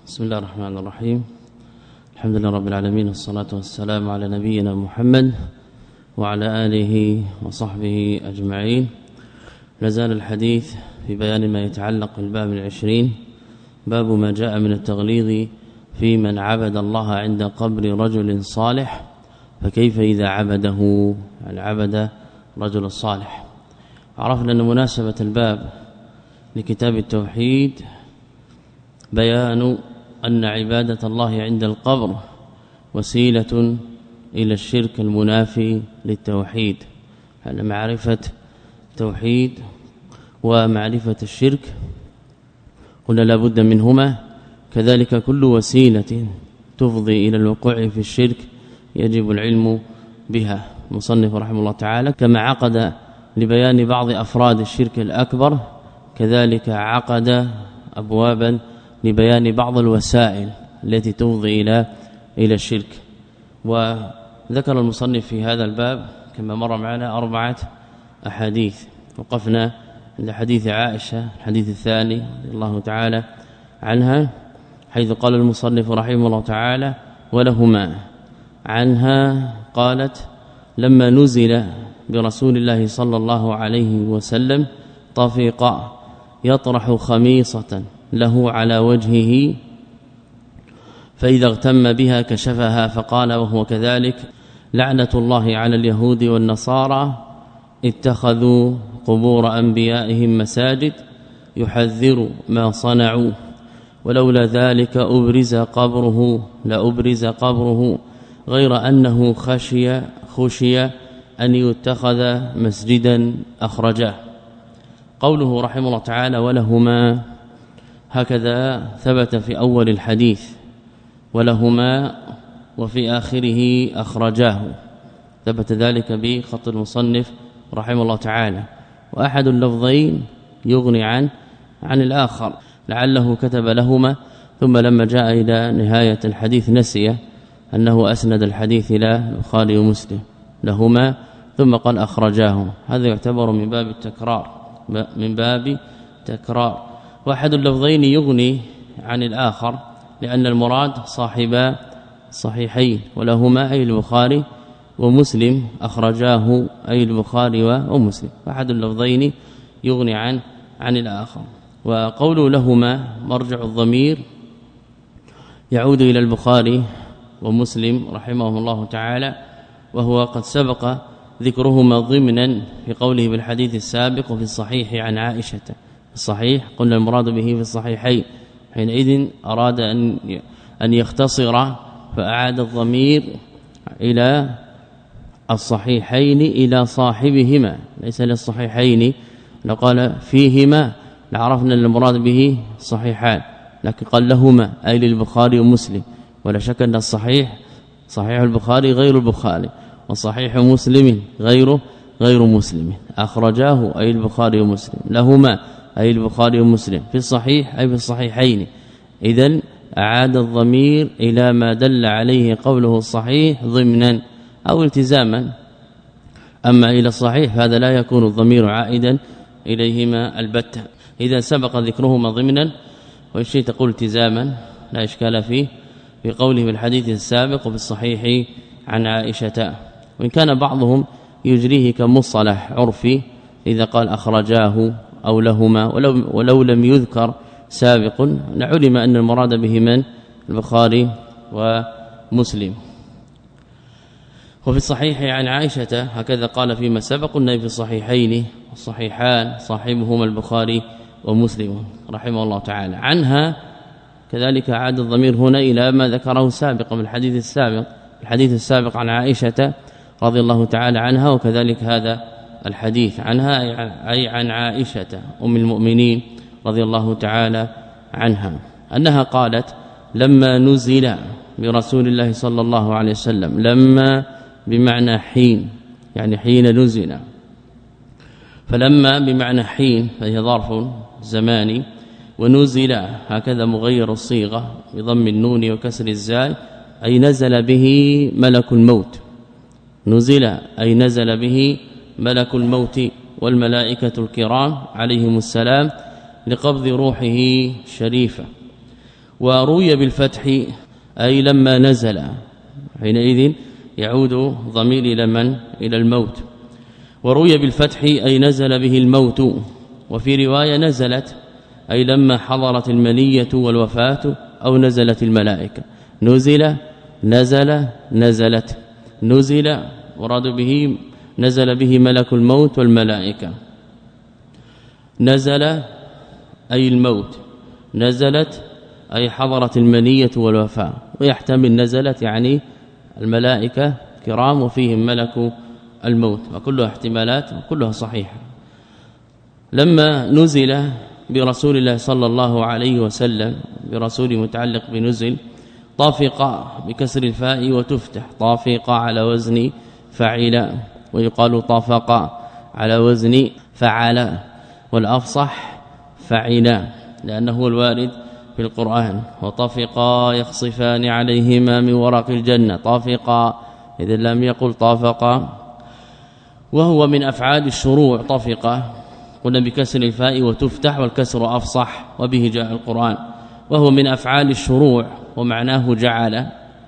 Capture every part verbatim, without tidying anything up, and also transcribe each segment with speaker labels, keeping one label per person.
Speaker 1: بسم الله الرحمن الرحيم. الحمد لله رب العالمين، والصلاة والسلام على نبينا محمد وعلى آله وصحبه أجمعين. نزال الحديث في بيان ما يتعلق بالباب العشرين، باب ما جاء من التغليظ في من عبد الله عند قبر رجل صالح، فكيف إذا عبده يعني عبد رجل صالح. عرفنا أن مناسبة الباب لكتاب التوحيد بيان أن عبادة الله عند القبر وسيلة إلى الشرك المنافي للتوحيد. على معرفة التوحيد ومعرفة الشرك قلنا لا بد منهما، كذلك كل وسيلة تفضي إلى الوقوع في الشرك يجب العلم بها. المصنف رحمه الله تعالى كما عقد لبيان بعض أفراد الشرك الأكبر، كذلك عقد أبوابا لبيان بعض الوسائل التي تفضي إلى إلى الشرك. وذكر المصنف في هذا الباب كما مر معنا أربعة أحاديث، وقفنا عند حديث عائشة الحديث الثاني رضي الله تعالى عنها، حيث قال المصنف رحمه الله تعالى: ولهما عنها قالت: لما نزل برسول الله صلى الله عليه وسلم طفق يطرح خميصة له على وجهه، فإذا اغتم بها كشفها، فقال وهو كذلك: لعنة الله على اليهود والنصارى اتخذوا قبور أنبيائهم مساجد يحذر ما صنعوا، ولولا ذلك أبرز قبره لأبرز قبره، غير أنه خشي خشي أن يتخذ مسجدا أخرجاه. قوله رحمه الله تعالى ولهما، هكذا ثبت في أول الحديث ولهما، وفي آخره أخرجاه، ثبت ذلك بخط المصنف رحمه الله تعالى. وأحد اللفظين يغني عن عن الآخر، لعله كتب لهما ثم لما جاء إلى نهاية الحديث نسي أنه أسند الحديث إلى البخاري ومسلم، لهما ثم قال أخرجاه. هذا يعتبر من باب التكرار من باب تكرار واحد اللفظين يغني عن الآخر، لأن المراد صاحب صحيحين، ولهما أي البخاري ومسلم، أخرجاه أي البخاري ومسلم، واحد اللفظين يغني عن عن الآخر. وقول لهما مرجع الضمير يعود إلى البخاري ومسلم رحمهم الله تعالى، وهو قد سبق ذكرهما ضمنا في قوله بالحديث السابق وفي الصحيح عن عائشة. الصحيح قلنا المراد به في الصحيحين، حينئذ أراد أن أن يختصر فأعاد الضمير إلى الصحيحين إلى صاحبهما، ليس للصحيحين. لو قال فيهما لعرفنا أن المراد به صحيحان، لكن قال لهما أي للبخاري ومسلم، ولا شك أن الصحيح صحيح البخاري غير البخاري، وصحيح مسلم غير غير مسلم. أخرجاه أي البخاري ومسلم، لهما أي البخاري ومسلم، في الصحيح أي في الصحيحين. إذن أعاد الضمير إلى ما دل عليه قوله الصحيح ضمنا أو التزاما. أما إلى الصحيح هذا لا يكون الضمير عائدا إليهما البتة. إذا سبق ذكرهما ضمنا والشيء تقول التزاما لا إشكال فيه، في قوله بالحديث السابق وفي الصحيح عن عائشة. وإن كان بعضهم يجريه كمصطلح عرفي إذا قال أخرجاه أو لهما، ولو, ولو لم يذكر سابق لعلم أن المراد به من البخاري ومسلم. وفي الصحيح عن عائشة هكذا قال فيما سبق، قلنا في الصحيحين الصحيحان صاحبهما البخاري ومسلم رحمه الله تعالى. عنها كذلك عاد الضمير هنا إلى ما ذكره سابقا من الحديث السابق، الحديث السابق عن عائشة رضي الله تعالى عنها، وكذلك هذا الحديث عنها أي عن عائشة أم المؤمنين رضي الله تعالى عنها، أنها قالت: لما نزل برسول الله صلى الله عليه وسلم، لما بمعنى حين، يعني حين نزل، فلما بمعنى حين فهي ظرف زماني، ونزل هكذا مغير الصيغة بضم النون وكسر الزاي، أي نزل به ملك الموت، نزل أي نزل به ملك الموت والملائكة الكرام عليهم السلام لقبض روحه شريفة. وروي بالفتح أي لما نزل، حينئذ يعود ضمير إلى من؟ إلى الموت. وروي بالفتح أي نزل به الموت، وفي رواية نزلت أي لما حضرت المنية والوفاة أو نزلت الملائكة. نزل نزل نزلت نزل وراد به نزل به ملك الموت والملائكة. نزل أي الموت، نزلت أي حضرت المنية والوفاة، ويحتمل نزلت يعني الملائكة كرام وفيهم ملك الموت، وكلها احتمالات وكلها صحيحة. لما نزل برسول الله صلى الله عليه وسلم، برسول متعلق بنزل، طافق بكسر الفاء وتفتح، طافق على وزن فعل، ويقال طافق على وزن فعل، والأفصح فعل لأنه هو الوارد في القرآن. وطافقا يخصفان عليهما من ورق الجنة، طافقا إذا لم يقل طافقا. وهو من أفعال الشروع طافق، قلنا بكسر الفاء وتفتح، والكسر أفصح وبه جاء القرآن. وهو من أفعال الشروع ومعناه جعل،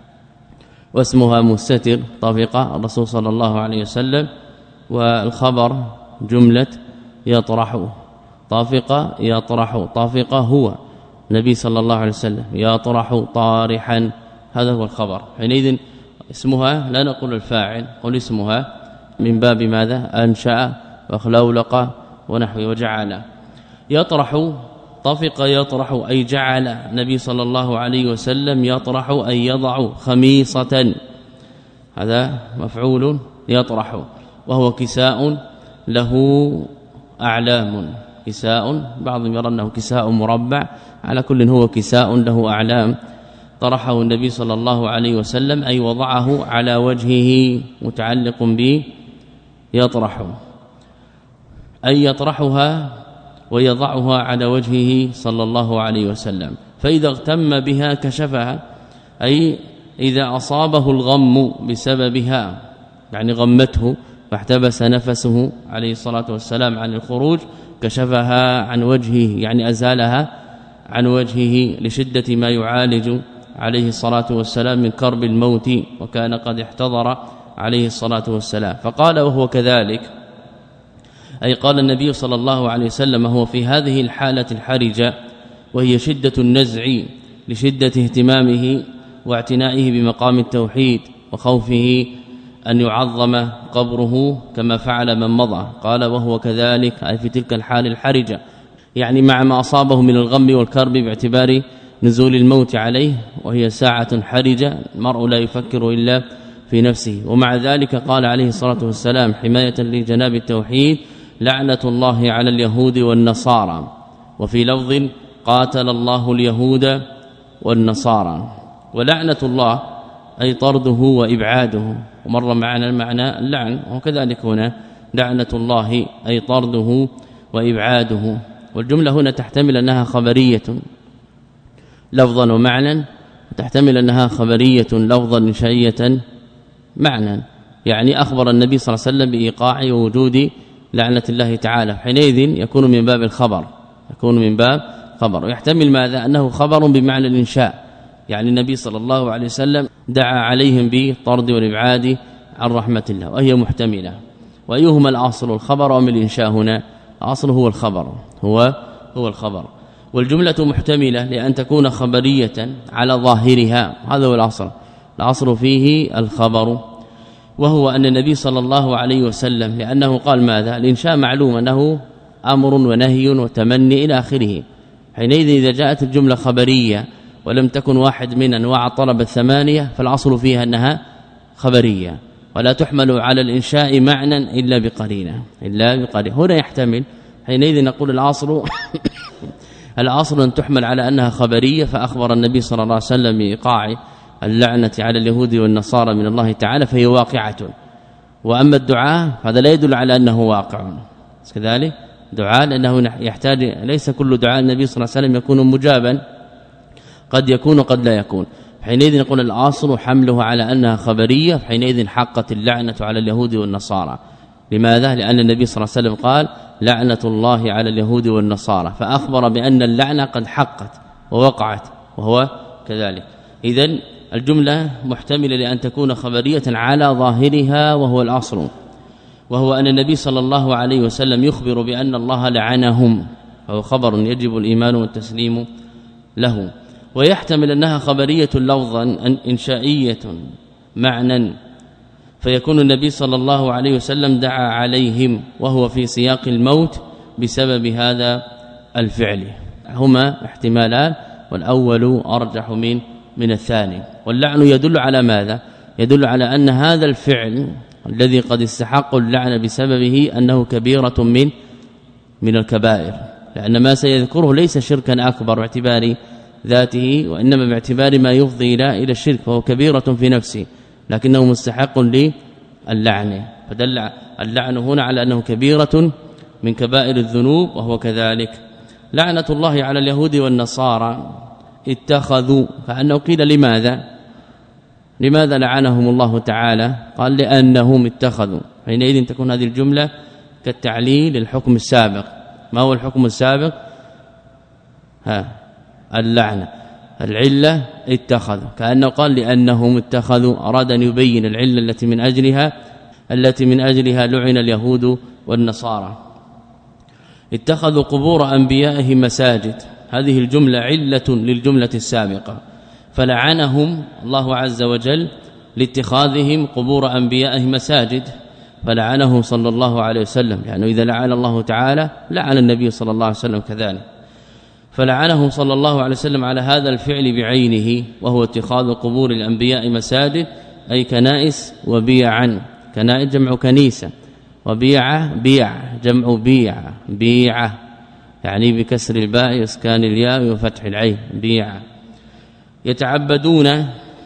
Speaker 1: واسمها مستتر طافق الرسول صلى الله عليه وسلم. والخبر جملة يطرح، طافق يطرح، طافق هو النبي صلى الله عليه وسلم، يطرح طارحا، هذا هو الخبر. حينئذ اسمها لا نقول الفاعل، قل اسمها من باب ماذا؟ أنشأ وخلولق ونحو وجعل. يطرح طفق يطرح أي جعل النبي صلى الله عليه وسلم يطرح أي يضع خميصة، هذا مفعول يطرح، وهو كساء له أعلام، كساء بعضهم يرى أنه كساء مربع، على كل هو كساء له أعلام. طرحه النبي صلى الله عليه وسلم أي وضعه على وجهه، متعلق به يطرح أي يطرحها ويضعها على وجهه صلى الله عليه وسلم. فإذا اغتم بها كشفها، أي إذا أصابه الغم بسببها، يعني غمته فاحتبس نفسه عليه الصلاة والسلام عن الخروج، كشفها عن وجهه يعني أزالها عن وجهه لشدة ما يعالج عليه الصلاة والسلام من كرب الموت، وكان قد احتضر عليه الصلاة والسلام. فقال وهو كذلك، أي قال النبي صلى الله عليه وسلم هو في هذه الحالة الحرجة، وهي شدة النزع لشدة اهتمامه واعتنائه بمقام التوحيد وخوفه أن يعظم قبره كما فعل من مضى. قال وهو كذلك أي في تلك الحال الحرجة، يعني مع ما أصابه من الغم والكرب باعتبار نزول الموت عليه، وهي ساعة حرجة المرء لا يفكر إلا في نفسه. ومع ذلك قال عليه الصلاة والسلام حماية لجناب التوحيد لعنة الله على اليهود والنصارى، وفي لفظ قاتل الله اليهود والنصارى. ولعنة الله أي طرده وإبعاده، ومر معنا المعنى اللعن، وكذلك هنا لعنة الله أي طرده وإبعاده. والجملة هنا تحتمل أنها خبرية لفظا ومعنى، تحتمل أنها خبرية لفظا إنشائية معنى، يعني أخبر النبي صلى الله عليه وسلم بإيقاع وجود لعنة الله تعالى، حينئذ يكون من باب الخبر، يكون من باب خبر. ويحتمل ماذا؟ أنه خبر بمعنى الإنشاء، يعني النبي صلى الله عليه وسلم دعا عليهم بالطرد والإبعاد عن رحمة الله، وهي محتملة. وأيهما الأصل، الخبر أم الإنشاء؟ هنا الأصل هو الخبر، هو هو الخبر. والجملة محتملة لأن تكون خبرية على ظاهرها، هذا هو الأصل، الأصل فيه الخبر. وهو أن النبي صلى الله عليه وسلم لأنه قال ماذا؟ الإنشاء معلوم أنه أمر ونهي وتمني إلى آخره، حينئذ إذا جاءت الجملة خبرية ولم تكن واحد من أنواع الطلب الثمانية فالأصل فيها أنها خبرية، ولا تحمل على الإنشاء معنى إلا بقرينة، إلا بقرينة. هنا يحتمل، حينئذ نقول الأصل الأصل أن تحمل على أنها خبرية، فأخبر النبي صلى الله عليه وسلم بإيقاع اللعنة على اليهود والنصارى من الله تعالى، فهي واقعة. وأما الدعاء هذا لا يدل على أنه واقع، كذلك دعاء لأنه يحتاج، ليس كل دعاء النبي صلى الله عليه وسلم يكون مجابا، قد يكون وقد لا يكون. حينئذ نقول الأصل حمله على أنها خبرية، حينئذ حقت اللعنة على اليهود والنصارى. لماذا؟ لأن النبي صلى الله عليه وسلم قال لعنة الله على اليهود والنصارى، فأخبر بأن اللعنة قد حقت ووقعت، وهو كذلك. إذن الجملة محتملة لأن تكون خبرية على ظاهرها وهو الأصل، وهو أن النبي صلى الله عليه وسلم يخبر بأن الله لعنهم، فهو خبر يجب الإيمان والتسليم له. ويحتمل أنها خبرية لفظا إنشائية معنى، فيكون النبي صلى الله عليه وسلم دعا عليهم وهو في سياق الموت بسبب هذا الفعل. هما احتمالان، والأول أرجح من من الثاني. واللعن يدل على ماذا؟ يدل على أن هذا الفعل الذي قد استحق اللعن بسببه أنه كبيرة من من الكبائر، لأن ما سيذكره ليس شركا أكبر باعتبار ذاته، وإنما باعتبار ما يفضي إلى إلى الشرك، فهو كبيرة في نفسه لكنه مستحق للعن، فدل اللعن هنا على أنه كبيرة من كبائر الذنوب، وهو كذلك. لعنة الله على اليهود والنصارى اتخذوا، فأنه قيل لماذا لماذا لعنهم الله تعالى؟ قال لأنهم اتخذوا، حينئذ تكون هذه الجملة كالتعليل للحكم السابق. ما هو الحكم السابق؟ ها اللعنة، العلة اتخذوا، كأنه قال لأنهم اتخذوا، أراد أن يبين العلة التي من أجلها التي من أجلها لعن اليهود والنصارى. اتخذوا قبور أنبيائهم مساجد، هذه الجملة علة للجملة السابقة، فلعنهم الله عز وجل لاتخاذهم قبور أنبيائهم مساجد، فلعنهم صلى الله عليه وسلم، لأنه إذا لعن الله تعالى لعن النبي صلى الله عليه وسلم كذلك، فلعنهم صلى الله عليه وسلم على هذا الفعل بعينه، وهو اتخاذ قبور الأنبياء مساجد أي كنائس وبيعا. كنائس جمع كنيسة، وبيعة بيع جمع بيعة بيعة، يعني بكسر الباء اسكان الياء وفتح العين بيعة. يتعبدون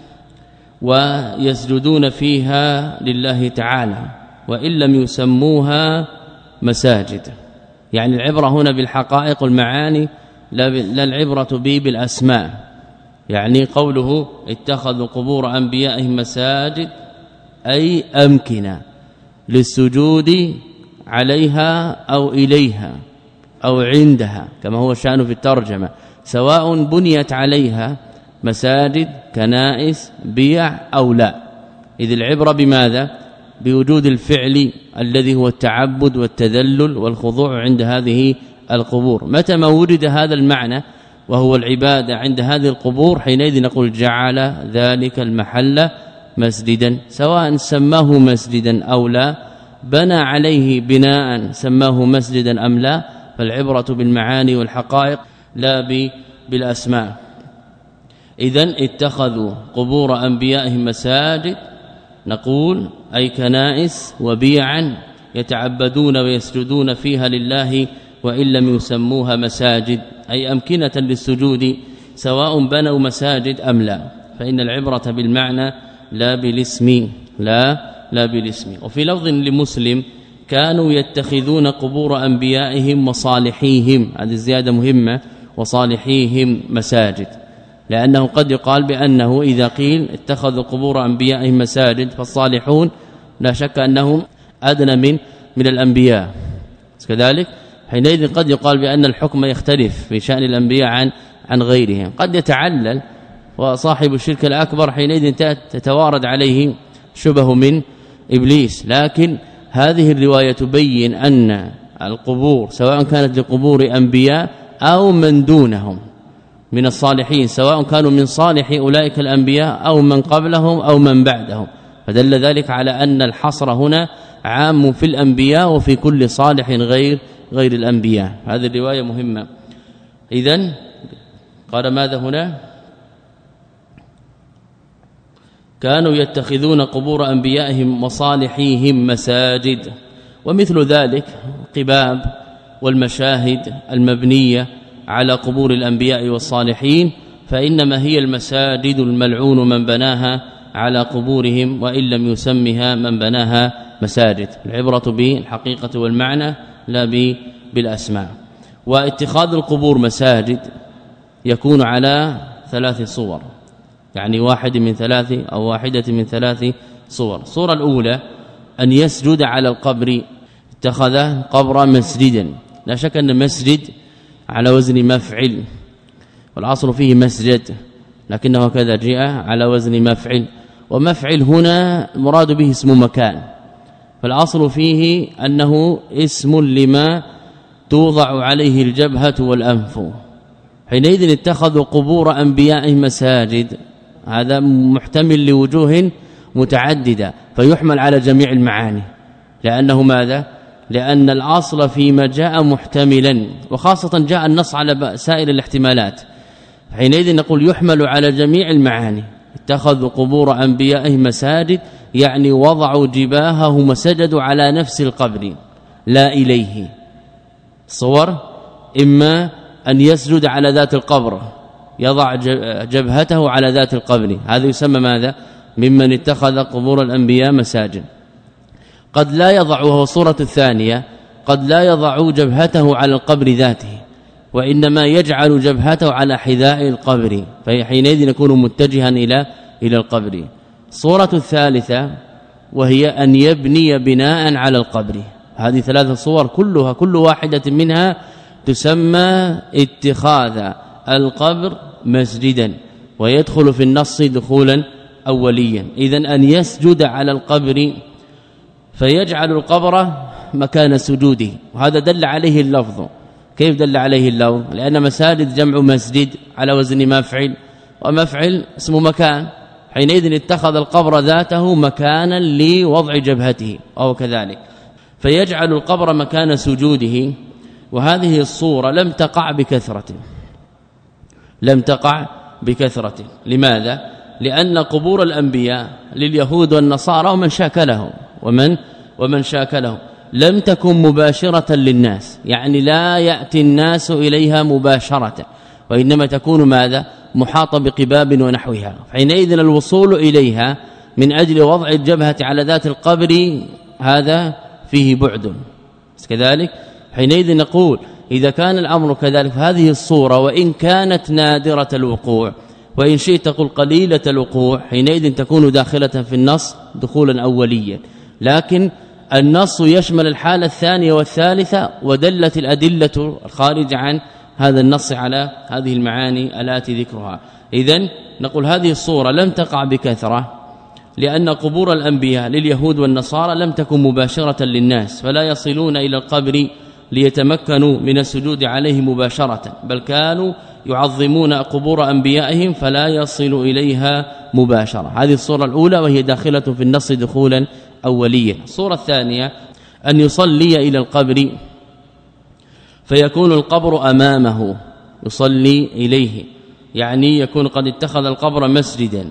Speaker 1: ويسجدون فيها لله تعالى وإن لم يسموها مساجد، يعني العبرة هنا بالحقائق والمعاني لا العبرة به بالأسماء. يعني قوله اتخذوا قبور أنبيائهم مساجد أي أمكنة للسجود عليها أو إليها أو عندها، كما هو شأنه في الترجمة، سواء بنيت عليها مساجد كنائس بيع أو لا. إذ العبرة بماذا؟ بوجود الفعل الذي هو التعبد والتذلل والخضوع عند هذه القبور. متى ما وجد هذا المعنى وهو العبادة عند هذه القبور، حينئذ نقول جعل ذلك المحل مسجدا، سواء سماه مسجدا أو لا، بنى عليه بناء سماه مسجدا أم لا، فالعبرة بالمعاني والحقائق لا بالأسماء. إذن اتخذوا قبور أنبيائهم مساجد، نقول أي كنائس وبيعا يتعبدون ويسجدون فيها لله وإن لم يسموها مساجد، أي أمكنة للسجود سواء بنوا مساجد أم لا، فإن العبرة بالمعنى لا بالاسم لا لا بالاسم. وفي لفظ لمسلم كانوا يتخذون قبور أنبيائهم وصالحيهم، هذه الزيادة مهمة، وصالحيهم مساجد، لأنه قد يقال بأنه إذا قيل اتخذوا قبور أنبيائهم مساجد فالصالحون لا شك أنهم أدنى من من الأنبياء كذلك، حينئذ قد يقال بأن الحكم يختلف في شأن الأنبياء عن عن غيرهم، قد يتعلل، وصاحب الشرك الأكبر حينئذ تتوارد عليه شبه من إبليس. لكن هذه الرواية تبين أن القبور سواء كانت لقبور أنبياء أو من دونهم من الصالحين، سواء كانوا من صالح أولئك الأنبياء أو من قبلهم أو من بعدهم، فدل ذلك على أن الحصر هنا عام في الأنبياء وفي كل صالح غير غير الأنبياء. هذه الرواية مهمة. إذن قال ماذا هنا؟ كانوا يتخذون قبور أنبيائهم وصالحيهم مساجد. ومثل ذلك قباب والمشاهد المبنية على قبور الأنبياء والصالحين، فإنما هي المساجد الملعون من بناها على قبورهم وإن لم يسمها من بناها مساجد. العبرة بالحقيقة والمعنى لا بالأسماء. واتخاذ القبور مساجد يكون على ثلاث صور، يعني واحد من ثلاث أو واحدة من ثلاث صور. الصورة الأولى أن يسجد على القبر، اتخذ قبر مسجدا، لا شك أن مسجد على وزن مفعل، والعصر فيه مسجد لكنه كذا جاء على وزن مفعل، ومفعل هنا المراد به اسم مكان، فالعصر فيه أنه اسم لما توضع عليه الجبهة والأنف. حينئذ اتخذوا قبور أنبيائهم مساجد، هذا محتمل لوجوه متعددة فيحمل على جميع المعاني، لأنه ماذا؟ لأن الأصل فيما جاء محتملا، وخاصة جاء النص على سائر الاحتمالات، حينئذ نقول يحمل على جميع المعاني. اتخذوا قبور أنبيائهم مساجد يعني وضعوا جباههم وسجدوا على نفس القبر لا إليه. صور إما أن يسجد على ذات القبر، يضع جبهته على ذات القبر، هذا يسمى ماذا؟ ممن اتخذ قبور الأنبياء مساجد. قد لا يضع، وهو صورة الثانية، قد لا يضع جبهته على القبر ذاته، وإنما يجعل جبهته على حذاء القبر، فحينئذ يكون متجها إلى إلى القبر. صورة الثالثة وهي أن يبني بناء على القبر. هذه ثلاثة صور كلها كل واحدة منها تسمى اتخاذ القبر مسجدا، ويدخل في النص دخولا أوليا. إذن أن يسجد على القبر فيجعل القبر مكان سجوده، وهذا دل عليه اللفظ. كيف دل عليه اللفظ؟ لأن مساجد جمع مسجد على وزن مفعل، ومفعل اسم مكان، حينئذ اتخذ القبر ذاته مكانا لوضع جبهته أو كذلك، فيجعل القبر مكان سجوده. وهذه الصورة لم تقع بكثرة، لم تقع بكثرة. لماذا؟ لأن قبور الأنبياء لليهود والنصارى ومن شاكلهم ومن ومن شاكلهم لم تكن مباشرة للناس، يعني لا يأتي الناس إليها مباشرة، وإنما تكون ماذا؟ محاطة بقباب ونحوها. حينئذ الوصول إليها من أجل وضع الجبهة على ذات القبر هذا فيه بعد كذلك. حينئذ نقول إذا كان الأمر كذلك فهذه الصورة وإن كانت نادرة الوقوع، وإن شئت تقول قليلة الوقوع، حينئذ تكون داخلة في النص دخولا أوليا. لكن النص يشمل الحالة الثانية والثالثة، ودلت الأدلة الخارجة عن هذا النص على هذه المعاني التي ذكرها. إذن نقول هذه الصورة لم تقع بكثرة، لأن قبور الأنبياء لليهود والنصارى لم تكن مباشرة للناس، فلا يصلون إلى القبر ليتمكنوا من السجود عليه مباشرة، بل كانوا يعظمون قبور أنبيائهم فلا يصل إليها مباشرة. هذه الصورة الأولى وهي داخلة في النص دخولا أوليا. الصورة الثانية أن يصلي إلى القبر فيكون القبر أمامه يصلي إليه، يعني يكون قد اتخذ القبر مسجدا،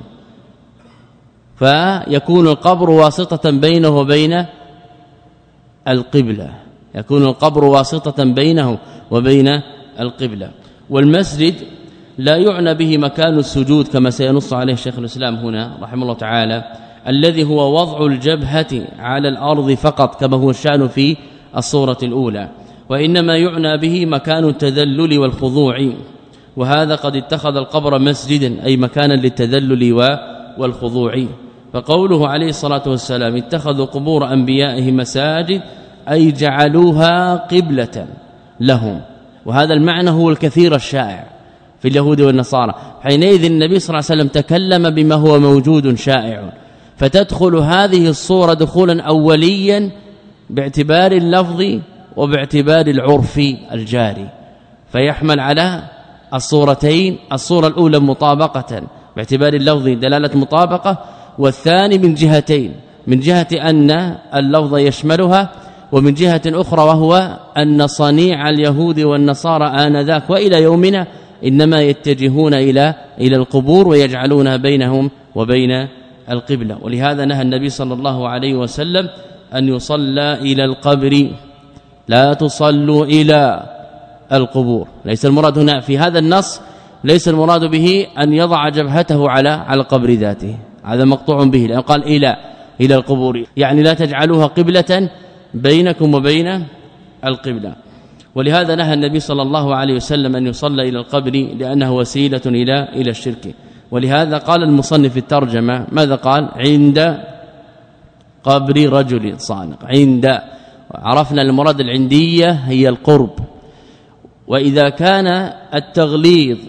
Speaker 1: فيكون القبر واسطة بينه وبين القبلة، يكون القبر واسطة بينه وبين القبلة. والمسجد لا يعنى به مكان السجود كما سينص عليه شيخ الإسلام هنا رحمه الله تعالى، الذي هو وضع الجبهة على الأرض فقط كما هو الشأن في الصورة الأولى، وإنما يعنى به مكان التذلل والخضوع، وهذا قد اتخذ القبر مسجدا أي مكانا للتذلل والخضوع. فقوله عليه الصلاة والسلام اتخذوا قبور أنبيائهم مساجد أي جعلوها قبلة لهم، وهذا المعنى هو الكثير الشائع في اليهود والنصارى. حينئذ النبي صلى الله عليه وسلم تكلم بما هو موجود شائع، فتدخل هذه الصورة دخولا أوليا باعتبار اللفظ وباعتبار العرف الجاري، فيحمل على الصورتين، الصورة الأولى مطابقة باعتبار اللفظ دلالة مطابقة، والثاني من جهتين، من جهة أن اللفظ يشملها، ومن جهة أخرى وهو أن صنيع اليهود والنصارى آنذاك وإلى يومنا إنما يتجهون إلى إلى القبور ويجعلونها بينهم وبين القبلة. ولهذا نهى النبي صلى الله عليه وسلم أن يصلى إلى القبر، لا تصلوا إلى القبور. ليس المراد هنا في هذا النص، ليس المراد به أن يضع جبهته على على القبر ذاته، هذا مقطوع به، لأن قال إلى إلى القبور، يعني لا تجعلوها قبلة بينكم وبين القبلة. ولهذا نهى النبي صلى الله عليه وسلم أن يصلى إلى القبر لأنه وسيلة إلى إلى الشرك. ولهذا قال المصنف في الترجمة ماذا قال؟ عند قبر رجل صانق. عند، عرفنا المراد العندية هي القرب، وإذا كان التغليظ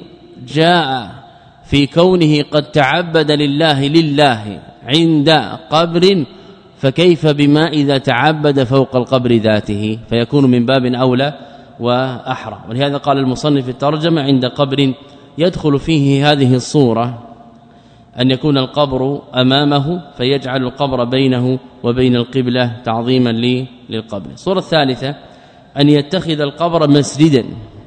Speaker 1: جاء في كونه قد تعبد لله لله عند قبر فكيف بما إذا تعبد فوق القبر ذاته فيكون من باب أولى وأحرى. ولهذا قال المصنف في الترجمة عند قبر يدخل فيه هذه الصورة أن يكون القبر أمامه فيجعل القبر بينه وبين القبلة تعظيما للقبر. الصورة الثالثة أن يتخذ القبر مسجدا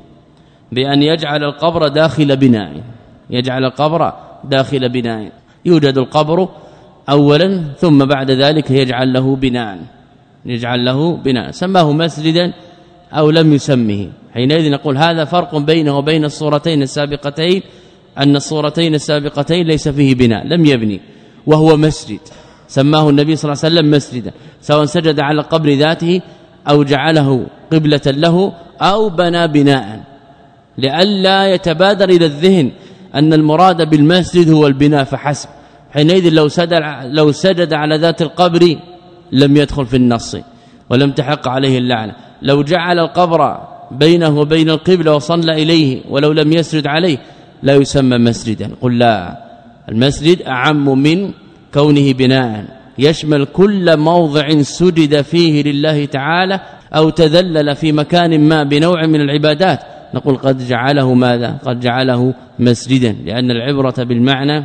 Speaker 1: بأن يجعل القبر داخل بناء يجعل القبر داخل بناء يوجد القبر اولا ثم بعد ذلك يجعل له بناء يجعل له بناء سماه مسجدا أو لم يسمه. حينئذ نقول هذا فرق بينه وبين الصورتين السابقتين أن الصورتين السابقتين ليس فيه بناء لم يبني وهو مسجد سماه النبي صلى الله عليه وسلم مسجدا سواء سجد على قبر ذاته أو جعله قبلة له أو بنى بناء لئلا يتبادر إلى الذهن أن المراد بالمسجد هو البناء فحسب. حينئذ لو سجد لو سجد على ذات القبر لم يدخل في النص ولم تحق عليه اللعنه. لو جعل القبر بينه وبين القبلة وصلى إليه ولو لم يسجد عليه لا يسمى مسجدا. قل لا المسجد أعم من كونه بناء يشمل كل موضع سجد فيه لله تعالى أو تذلل في مكان ما بنوع من العبادات نقول قد جعله ماذا قد جعله مسجدا لأن العبرة بالمعنى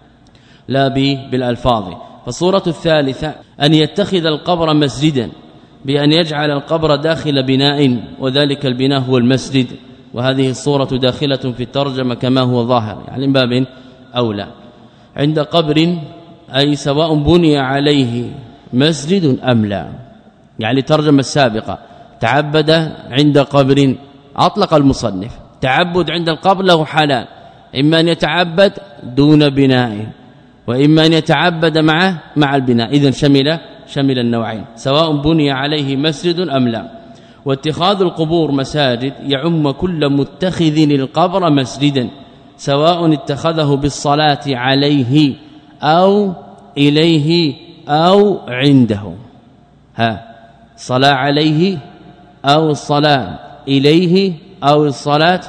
Speaker 1: لا بالالفاظ. فالصورة الثالثة أن يتخذ القبر مسجدا بأن يجعل القبر داخل بناء وذلك البناء هو المسجد وهذه الصورة داخلة في الترجمة كما هو ظاهر يعني من باب أولى. عند قبر أي سواء بني عليه مسجد أم لا يعني الترجمة السابقة تعبد عند قبر أطلق المصنف تعبد عند القبر له حالان إما أن يتعبد دون بناء وإما أن يتعبد معه مع البناء إذن شمل شمل النوعين سواء بني عليه مسجد أم لا. واتخاذ القبور مساجد يعم كل متخذ القبر مسجدا سواء اتخذه بالصلاة عليه أو إليه أو عنده ها صلاة عليه أو الصلاة إليه أو الصلاة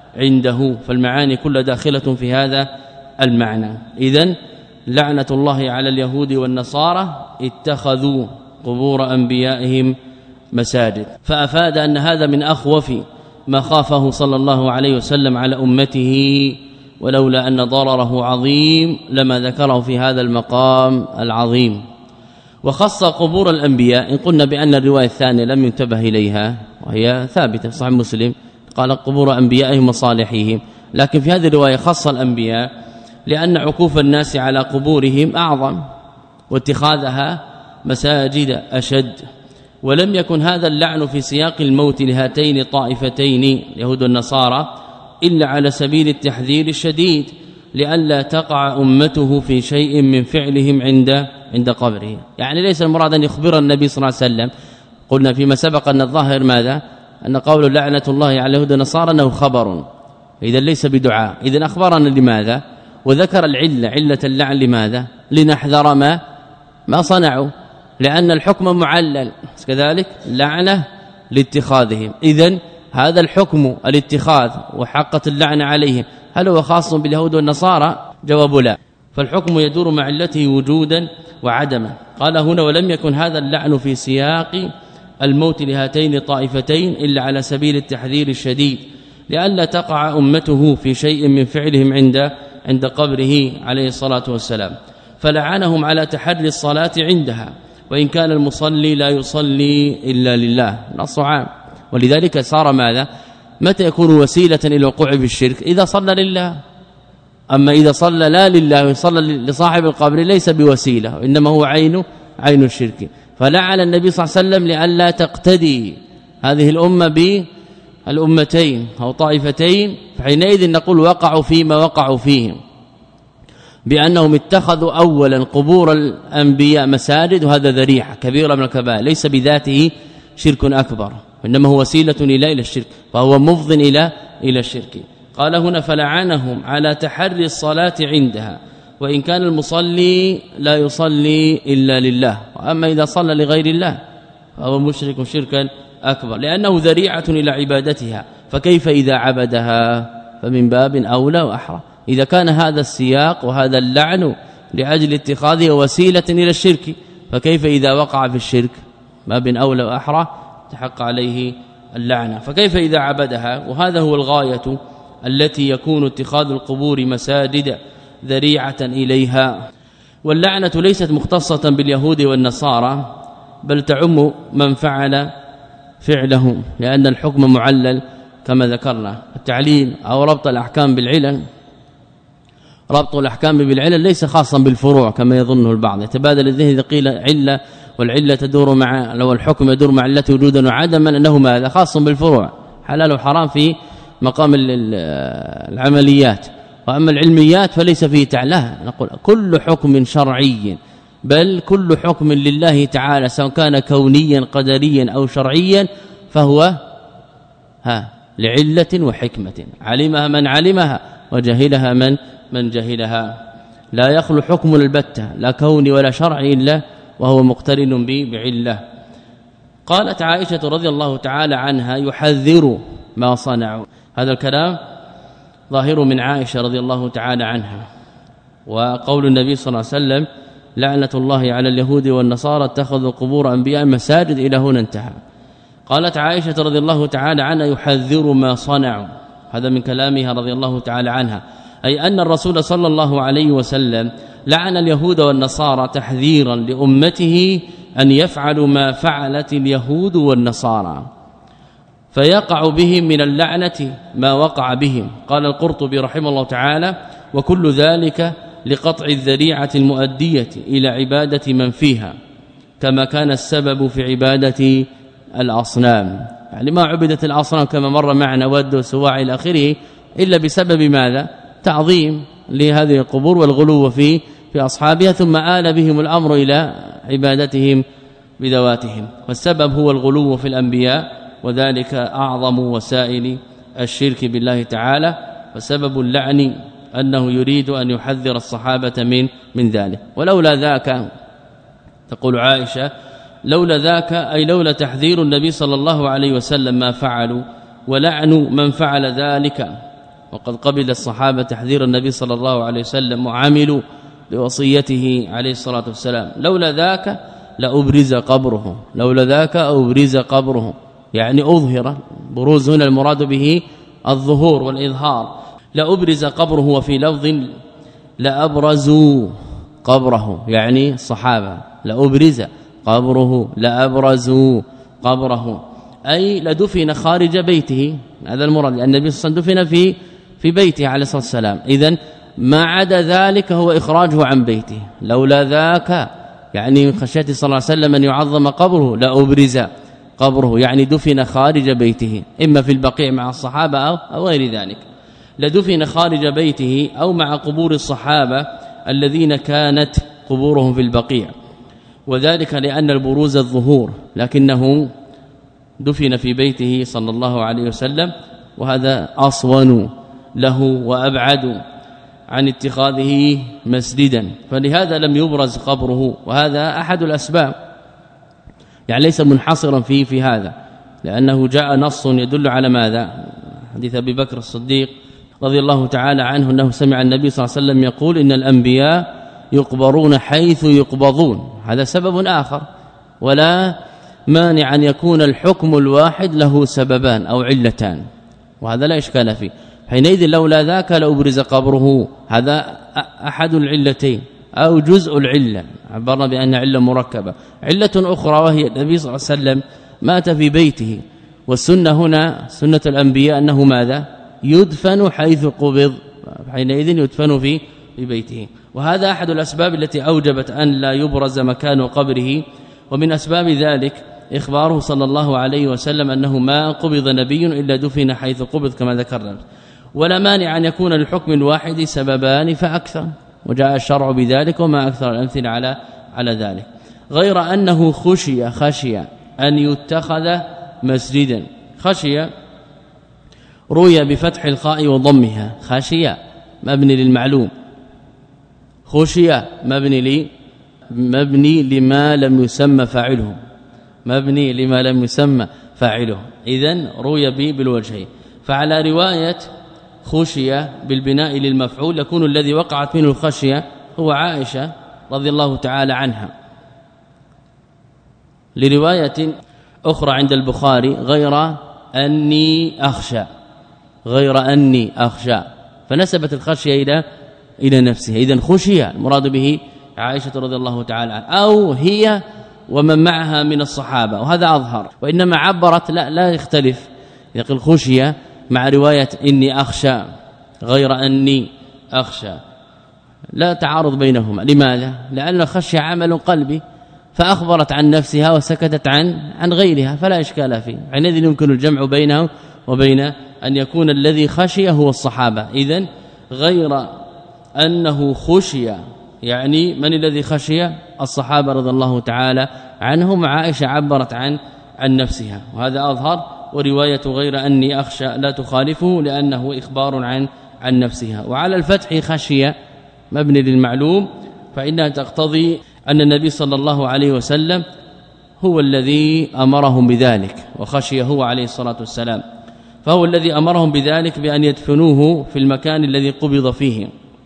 Speaker 1: عنده فالمعاني كلها داخلة في هذا المعنى. إذن لعنة الله على اليهود والنصارى اتخذوا قبور أنبيائهم مساجد. فأفاد أن هذا من أخوف ما خافه صلى الله عليه وسلم على أمته ولولا أن ضرره عظيم لما ذكره في هذا المقام العظيم. وخص قبور الأنبياء إن قلنا بأن الرواية الثانية لم ينتبه إليها وهي ثابتة في صحيح مسلم قال قبور أنبيائهم وصالحيهم لكن في هذه الرواية خص الأنبياء لأن عكوف الناس على قبورهم أعظم واتخاذها مساجد أشد. ولم يكن هذا اللعن في سياق الموت لهاتين الطائفتين اليهود والنصارى إلا على سبيل التحذير الشديد لئلا تقع أمته في شيء من فعلهم عند عند قبره. يعني ليس المراد أن يخبر النبي صلى الله عليه وسلم قلنا فيما سبق أن الظاهر ماذا أن قول لعنة الله على اليهود والنصارى أنه خبر إذا ليس بدعاء إذن أخبرنا لماذا وذكر العلة علة اللعن لماذا لنحذر ما ما صنعوا لأن الحكم معلل كذلك لعنة لاتخاذهم. إذن هذا الحكم الاتخاذ وحقة اللعنة عليهم هل هو خاص باليهود والنصارى جواب لا فالحكم يدور مع علته وجودا وعدما. قال هنا ولم يكن هذا اللعن في سياق الموت لهاتين الطائفتين إلا على سبيل التحذير الشديد لئلا تقع أمته في شيء من فعلهم عند عند قبره عليه الصلاة والسلام فلعنهم على تحري الصلاة عندها وإن كان المصلي لا يصلي إلا لله نص عام. ولذلك صار ماذا متى يكون وسيلة إلى الوقوع في الشرك إذا صلى لله أما إذا صلى لا لله وصلى لصاحب القبر ليس بوسيلة وإنما هو عين عين الشرك. فلعن النبي صلى الله عليه وسلم لئلا تقتدي هذه الأمة بالأمتين أو طائفتين فحينئذ نقول وقعوا فيما وقعوا فيهم بأنهم اتخذوا أولا قبور الأنبياء مساجد وهذا ذريعة كبيرة من الكبائر ليس بذاته شرك أكبر وإنما هو وسيلة إلى إلى الشرك فهو مفض إلى إلى الشرك. قال هنا فلعنهم على تحري الصلاة عندها وإن كان المصلي لا يصلي إلا لله وأما إذا صلى لغير الله فهو مشرك شركا أكبر لأنه ذريعة إلى عبادتها فكيف إذا عبدها فمن باب أولى وأحرى. إذا كان هذا السياق وهذا اللعن لأجل اتخاذه وسيلة إلى الشرك، فكيف إذا وقع في الشرك؟ باب أولى وأحرى تحق عليه اللعنة. فكيف إذا عبدها؟ وهذا هو الغاية التي يكون اتخاذ القبور مساجد ذريعة إليها. واللعنة ليست مختصة باليهود والنصارى، بل تعم من فعل فعلهم، لأن الحكم معلل كما ذكرنا. التعليل أو ربط الأحكام بالعلل، ربط الأحكام بالعلل ليس خاصا بالفروع كما يظنه البعض. يتبادل الذهن إذا قيل علة والعلة تدور مع، لو الحكم يدور مع علته وجودا وعدما، أنه ماذا؟ خاص بالفروع، حلال وحرام في مقام العمليات. وأما العلميات فليس فيه تعلاه. نقول كل حكم شرعي، بل كل حكم لله تعالى سواء كان كونيا قدريا أو شرعيا، فهو ها لعلة وحكمة علمها من علمها وجهلها من من جهلها. لا يخلو حكم البتة لا كوني ولا شرعي إلا وهو مقترن به بعلة. قالت عائشة رضي الله تعالى عنها: يحذر ما صنعوا. هذا الكلام ظاهر من عائشة رضي الله تعالى عنها. وقول النبي صلى الله عليه وسلم: لعنة الله على اليهود والنصارى اتخذوا قبور أنبياء مساجد، إلى هنا انتهى. قالت عائشة رضي الله تعالى عنها: يحذر ما صنعوا. هذا من كلامها رضي الله تعالى عنها، أي أن الرسول صلى الله عليه وسلم لعن اليهود والنصارى تحذيرا لأمته أن يفعلوا ما فعلت اليهود والنصارى، فيقع بهم من اللعنة ما وقع بهم. قال القرطبي رحمه الله تعالى: وكل ذلك لقطع الذريعة المؤدية إلى عبادة من فيها، كما كان السبب في عبادة الأصنام. يعني ما عبدت الأصنام كما مر معنا ود وسواع إلى آخره إلا بسبب ماذا؟ تعظيم لهذه القبور والغلو في في أصحابها، ثم آل بهم الأمر إلى عبادتهم بذواتهم. والسبب هو الغلو في الأنبياء، وذلك أعظم وسائل الشرك بالله تعالى. فسبب اللعن أنه يريد أن يحذر الصحابة من من ذلك. ولولا ذاك، تقول عائشة، لولا ذاك أي لولا تحذير النبي صلى الله عليه وسلم ما فعلوا، ولعن من فعل ذلك. وقد قبل الصحابة تحذير النبي صلى الله عليه وسلم وعملوا بوصيته عليه الصلاة والسلام. لولا ذاك لأبرز قبره، لولا ذاك أبرز قبره، يعني أظهر. بروز هنا المراد به الظهور والإظهار. لأبرز قبره، وفي لفظ لأبرزوا قبره، يعني الصحابة. لأبرز قبره، لأبرزوا قبره، أي لدفن خارج بيته. هذا المراد، لأن النبي صلى الله عليه وسلم دفن في في بيته عليه الصلاة والسلام. إذن ما عدا ذلك هو إخراجه عن بيته. لولا ذاك يعني من خشيته صلى الله عليه وسلم أن يعظم قبره لأبرز قبره، يعني دفن خارج بيته، إما في البقيع مع الصحابة أو, أو غير ذلك. لدفن خارج بيته أو مع قبور الصحابة الذين كانت قبورهم في البقيع، وذلك لأن البروز الظهور، لكنه دفن في بيته صلى الله عليه وسلم، وهذا أصون له وأبعد عن اتخاذه مسجدا، فلهذا لم يبرز قبره. وهذا أحد الأسباب، يعني ليس منحصرا فيه في هذا، لأنه جاء نص يدل على ماذا؟ حديث أبي بكر الصديق رضي الله تعالى عنه أنه سمع النبي صلى الله عليه وسلم يقول: إن الأنبياء يقبرون حيث يقبضون. هذا سبب آخر، ولا مانع أن يكون الحكم الواحد له سببان أو علتان، وهذا لا إشكال فيه. حينئذ لولا ذاك لأبرز قبره، هذا أحد العلتين أو جزء العلة، عبرنا بأن علة مركبة. علة أخرى وهي النبي صلى الله عليه وسلم مات في بيته، والسنة هنا سنة الأنبياء أنه ماذا؟ يدفن حيث قبض، حينئذ يدفن في في بيته. وهذا أحد الأسباب التي أوجبت أن لا يبرز مكان قبره. ومن أسباب ذلك إخباره صلى الله عليه وسلم أنه ما قبض نبي إلا دفن حيث قبض كما ذكرنا. ولا مانع أن يكون للحكم الواحد سببان فأكثر، وجاء الشرع بذلك، وما أكثر الأمثلة على على ذلك. غير أنه خشي خشي أن يتخذ مسجدا. خشي روي بفتح الخاء وضمها، خشي مبني للمعلوم، خشي مبني لي مبني لما لم يسمى فاعله، مبني لما لم يسمى فاعله. إذن روي به بالوجهين. فعلى رواية خشي بالبناء للمفعول يكون الذي وقعت منه الخشية هو عائشة رضي الله تعالى عنها، لرواية أخرى عند البخاري غير أني أخشى غير أني أخشى فنسبت الخشية إلى إلى نفسها. إذن خشية المراد به عائشة رضي الله تعالى عنها أو هي ومن معها من الصحابة، وهذا أظهر. وإنما عبرت لا لا يختلف، يقول خشية مع رواية إني أخشى غير أني أخشى، لا تعارض بينهما. لماذا؟ لأن الخشية عمل قلبي، فأخبرت عن نفسها وسكتت عن عن غيرها فلا إشكال فيه. عندئذ يمكن الجمع بينه وبين أن يكون الذي خشي هو الصحابة. إذن غير أنه خشي يعني من الذي خشي؟ الصحابة رضي الله تعالى عنهم. عائشة عبرت عن عن نفسها وهذا أظهر، ورواية غير أني أخشى لا تخالفه لأنه إخبار عن عن نفسها. وعلى الفتح خشية مبني للمعلوم فإنها تقتضي أن النبي صلى الله عليه وسلم هو الذي أمرهم بذلك، وخشي هو عليه الصلاة والسلام، فهو الذي أمرهم بذلك بأن يدفنوه في المكان الذي قبض فيه.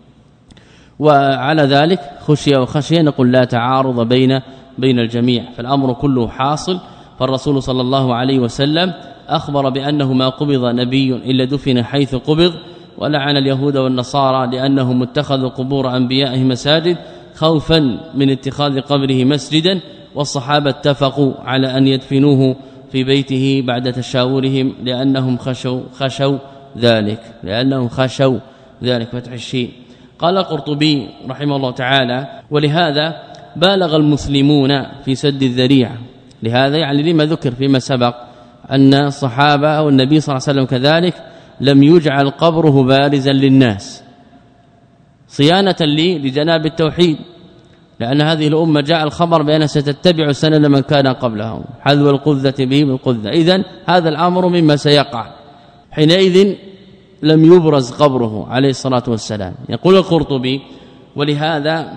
Speaker 1: وعلى ذلك خشية وخشية نقول لا تعارض بين بين الجميع، فالأمر كله حاصل. فالرسول صلى الله عليه وسلم أخبر بأنه ما قبض نبي إلا دفن حيث قبض، ولعن اليهود والنصارى لأنهم اتخذوا قبور أنبيائهم مساجد خوفا من اتخاذ قبره مسجدا، والصحابة اتفقوا على أن يدفنوه في بيته بعد تشاورهم لأنهم خشوا خشوا ذلك لأنهم خشوا ذلك فتح الشين. قال القرطبي رحمه الله تعالى: ولهذا بالغ المسلمون في سد الذريعة. لهذا يعني لما ذكر فيما سبق أن الصحابة أو النبي صلى الله عليه وسلم كذلك لم يجعل قبره بارزا للناس صيانة لي لجناب التوحيد، لأن هذه الأمة جاء الخبر بأنها ستتبع سنن من كان قبلهم حذو القذة بهم القذة. إذن هذا الأمر مما سيقع. حينئذ لم يبرز قبره عليه الصلاة والسلام. يقول القرطبي: ولهذا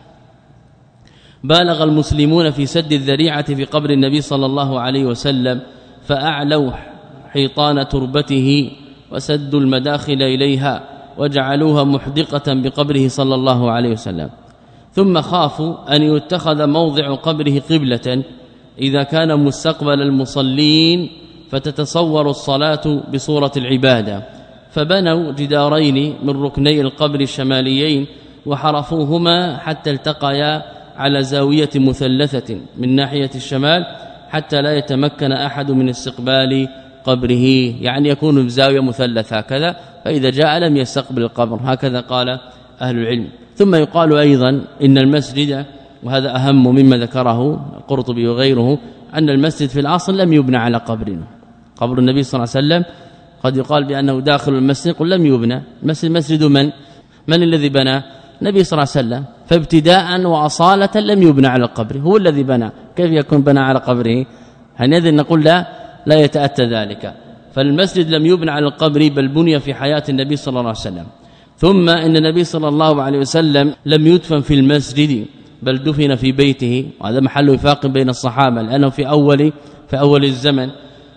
Speaker 1: بالغ المسلمون في سد الذريعة في قبر النبي صلى الله عليه وسلم، فأعلوا حيطان تربته وسدوا المداخل إليها وجعلوها محدقة بقبره صلى الله عليه وسلم، ثم خافوا أن يتخذ موضع قبره قبلة إذا كان مستقبل المصلين فتتصور الصلاة بصورة العبادة، فبنوا جدارين من ركني القبر الشماليين وحرفوهما حتى التقيا على زاوية مثلثة من ناحية الشمال حتى لا يتمكن أحد من استقبال قبره، يعني يكون بزاوية مثلثة هكذا، فإذا جاء لم يستقبل القبر. هكذا قال أهل العلم. ثم يقال أيضا إن المسجد، وهذا أهم مما ذكره القرطبي وغيره، أن المسجد في الأصل لم يبنى على قبر قبر النبي صلى الله عليه وسلم. قد يقال بأنه داخل المسجد، قل لم يبنى المسجد. مسجد من من الذي بنى؟ النبي صلى الله عليه وسلم، فابتداء وأصالة لم يبنى على القبر، هو الذي بنى. كيف يكون بنى على قبره؟ حينئذ نقول لا لا يتأتى ذلك. فالمسجد لم يبنى على القبر بل بني في حياة النبي صلى الله عليه وسلم. ثم إن النبي صلى الله عليه وسلم لم يدفن في المسجد بل دفن في بيته، وهذا محل وفاق بين الصحابة لأنه في أول في أول الزمن.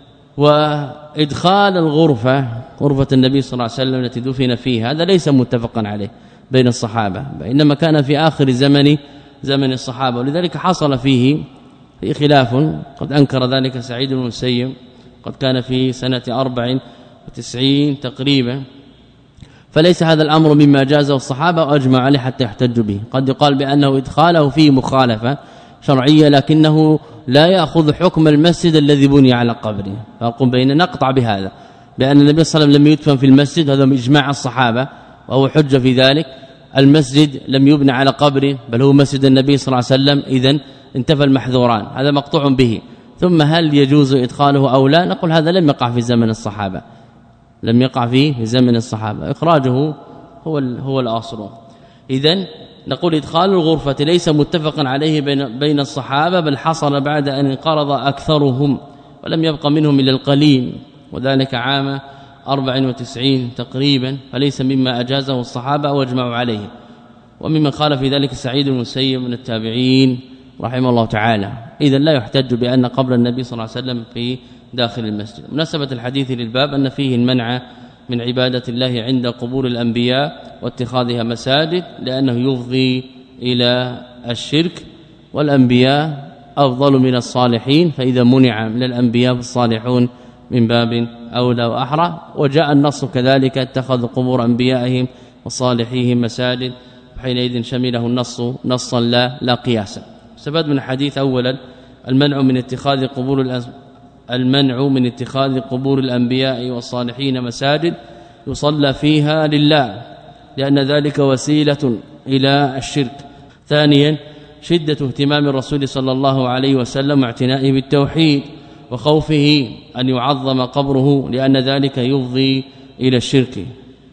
Speaker 1: وإدخال الغرفة غرفة النبي صلى الله عليه وسلم التي دفن فيها هذا ليس متفقا عليه بين الصحابة، إنما كان في آخر زمن زمن الصحابة، ولذلك حصل فيه في خلاف. قد أنكر ذلك سعيد بن المسيب، قد كان في سنة أربع وتسعين تقريبا، فليس هذا الأمر مما جازه الصحابة وأجمع عليه حتى يحتج به. قد يقال بأنه إدخاله فيه مخالفة شرعية لكنه لا يأخذ حكم المسجد الذي بني على قبره، فأقوم بين نقطع بهذا بأن النبي صلى الله عليه وسلم لم يدفن في المسجد، هذا إجماع الصحابة وهو حجة في ذلك. المسجد لم يبنى على قبره بل هو مسجد النبي صلى الله عليه وسلم، إذن انتفى المحذوران، هذا مقطوع به. ثم هل يجوز إدخاله أو لا؟ نقول هذا لم يقع في زمن الصحابة، لم يقع فيه في زمن الصحابة، إخراجه هو هو الأصل. إذن نقول إدخال الغرفة ليس متفقا عليه بين بين الصحابة، بل حصل بعد أن انقرض أكثرهم ولم يبقى منهم إلا القليل، وذلك عام أربع وتسعين تقريبا، فليس مما أجازه الصحابة واجمعوا عليه. وممن قال في ذلك سعيد بن المسيب من التابعين رحمه الله تعالى. إذا لا يحتج بأن قبر النبي صلى الله عليه وسلم في داخل المسجد. مناسبة الحديث للباب أن فيه المنع من عبادة الله عند قبور الأنبياء واتخاذها مساجد، لأنه يفضي إلى الشرك، والأنبياء أفضل من الصالحين، فإذا منع من الأنبياء فالصالحون من باب أولى وأحرى. وجاء النص كذلك اتخذوا قبور أنبيائهم وصالحيهم مساجد، حينئذ شمله النص نصا لا لا قياسا. استفاد من الحديث اولا المنع من اتخاذ قبور المنع من اتخاذ قبور الأنبياء والصالحين مساجد يصلى فيها لله، لأن ذلك وسيلة إلى الشرك. ثانيا شدة اهتمام الرسول صلى الله عليه وسلم واعتنائه بالتوحيد وخوفه أن يعظم قبره، لأن ذلك يفضي إلى الشرك.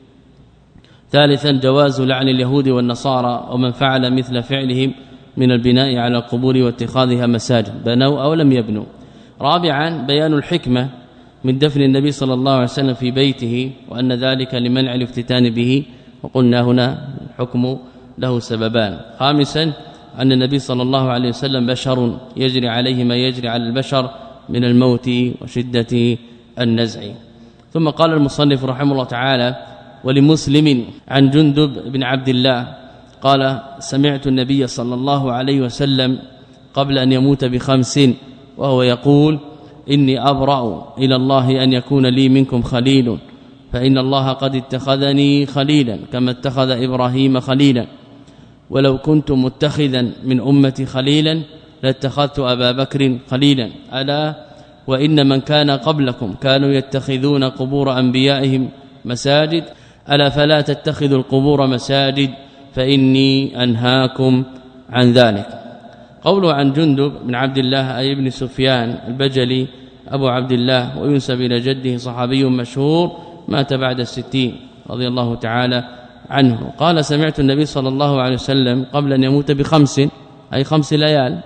Speaker 1: ثالثا جواز لعن اليهود والنصارى ومن فعل مثل فعلهم من البناء على القبور واتخاذها مساجد، بنوا أو لم يبنوا. رابعا بيان الحكمة من دفن النبي صلى الله عليه وسلم في بيته، وأن ذلك لمنع الافتتان به، وقلنا هنا الحكم له سببان. خامسا أن النبي صلى الله عليه وسلم بشر يجري عليه ما يجري على البشر من الموت وشدة النزع. ثم قال المصنف رحمه الله تعالى: ولمسلم عن جندب بن عبد الله قال: سمعت النبي صلى الله عليه وسلم قبل أن يموت بخمس وهو يقول: إني أبرأ إلى الله أن يكون لي منكم خليل، فإن الله قد اتخذني خليلا كما اتخذ إبراهيم خليلا، ولو كنت متخذا من أمتي خليلا لاتخذت أبا بكر خليلا، ألا وإن من كان قبلكم كانوا يتخذون قبور أنبيائهم مساجد، ألا فلا تتخذوا القبور مساجد فإني أنهاكم عن ذلك. قوله عن جندب بن عبد الله أي ابن سفيان البجلي أبو عبد الله، وينسب إلى جده، صحابي مشهور مات بعد الستين رضي الله تعالى عنه. قال: سمعت النبي صلى الله عليه وسلم قبل أن يموت بخمس، أي خمس ليال.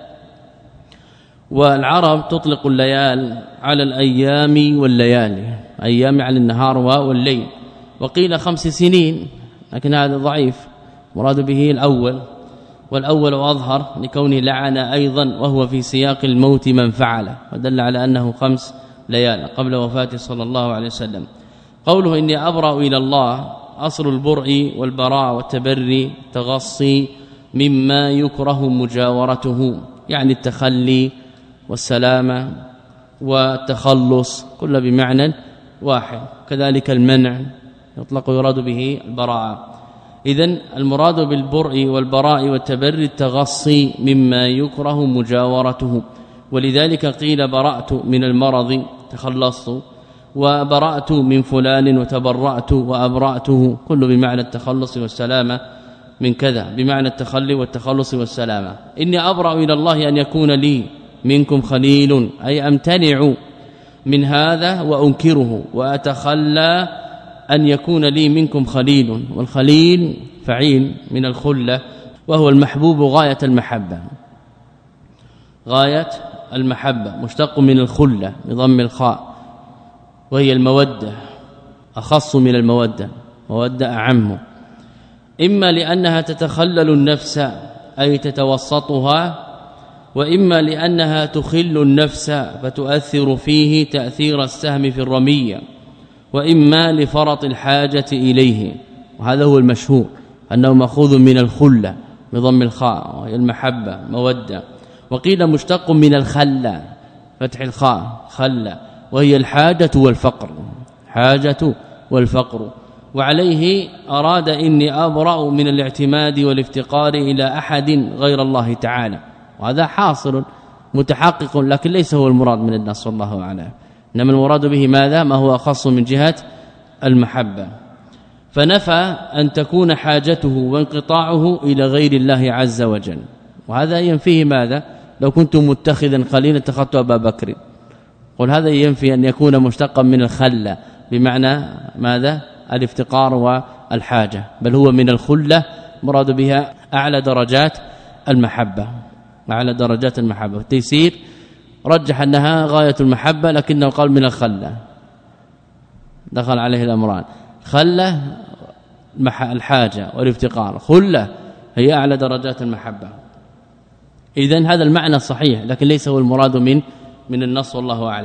Speaker 1: والعرب تطلق الليال على الأيام والليالي، أيام على النهار والليل. وقيل خمس سنين، لكن هذا ضعيف، مراد به الأول، والأول أظهر لكونه لعن أيضا وهو في سياق الموت من فعله، ودل على أنه خمس ليال قبل وفاته صلى الله عليه وسلم. قوله إني أبرأ إلى الله، أصل البرء والبراء والتبري تغصي مما يكره مجاورته، يعني التخلي والسلامة والتخلص كل بمعنى واحد. كذلك المنع يطلق يراد به البراءة. إذن المراد بالبرء والبراء والتبري التغصي مما يكره مجاورته، ولذلك قيل برأت من المرض تخلصت، وبرأت من فلان وتبرأت وأبرأته، كل بمعنى التخلص والسلامة من كذا، بمعنى التخلي والتخلص والسلامة. إني أبرأ إلى الله أن يكون لي منكم خليل، أي أمتنع من هذا وأنكره، وأتخلى أن يكون لي منكم خليل. والخليل فعيل من الخلة، وهو المحبوب غاية المحبة، غاية المحبة، مشتق من الخلة بضم الخاء، وهي المودة، أخص من المودة، مودة أعم. إما لأنها تتخلل النفس أي تتوسطها، وإما لأنها تخل النفس فتؤثر فيه تأثير السهم في الرمية، وإما لفرط الحاجة إليه، وهذا هو المشهور أنه مأخوذ من الخلة بضم الخاء وهي المحبة مودة. وقيل مشتق من الخلة فتح الخاء خلة، وهي الحاجة والفقر، حاجة والفقر. وعليه أراد إني أبرأ من الاعتماد والافتقار إلى أحد غير الله تعالى، وهذا حاصل متحقق، لكن ليس هو المراد من النص والله أعلم، إنما المراد به ماذا؟ ما هو أخص من جهة المحبة. فنفى أن تكون حاجته وانقطاعه إلى غير الله عز وجل، وهذا ينفيه ماذا؟ لو كنت متخذا خليلا اتخذت أبا بكر، قل هذا ينفي أن يكون مشتقا من الخلة بمعنى ماذا؟ الافتقار والحاجة، بل هو من الخلة مراد بها أعلى درجات المحبة، أعلى درجات المحبة. التيسير رجح أنها غاية المحبة، لكنه قال من الخلة، دخل عليه الأمران، خلة الحاجة والافتقار، خلة هي أعلى درجات المحبة. إذن هذا المعنى صحيح، لكن ليس هو المراد من من النص والله أعلم.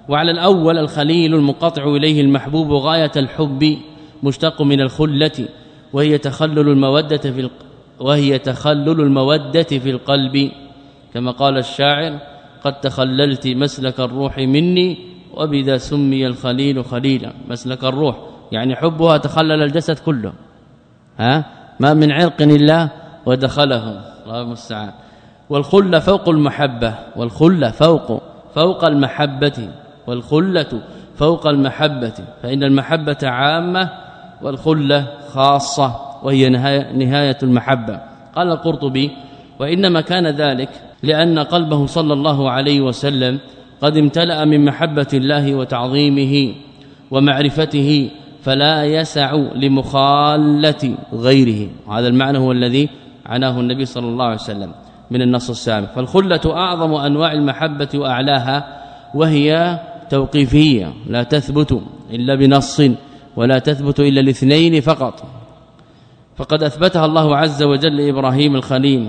Speaker 1: وعلى الأول الخليل المنقطع إليه المحبوب غاية الحب مشتق من الخلة وهي تخلل المودة في الق... وهي تخلل المودة في القلب كما قال الشاعر قد تخللت مسلك الروح مني وبذا سمي الخليل خليلا. مسلك الروح يعني حبها تخلل الجسد كله، ها ما من عرق الا ودخله، الله المستعان. والخلة فوق المحبة، والخلة فوق فوق المحبة، والخلة فوق المحبة، فإن المحبة عامة والخلة خاصة وهي نهاية المحبة. قال القرطبي وإنما كان ذلك لأن قلبه صلى الله عليه وسلم قد امتلأ من محبة الله وتعظيمه ومعرفته فلا يسع لمخالة غيره. هذا المعنى هو الذي عناه النبي صلى الله عليه وسلم من النص السابق. فالخلة أعظم أنواع المحبة وأعلاها وهي توقيفية لا تثبت إلا بنص ولا تثبت إلا الاثنين فقط، فقد أثبتها الله عز وجل لإبراهيم الخليل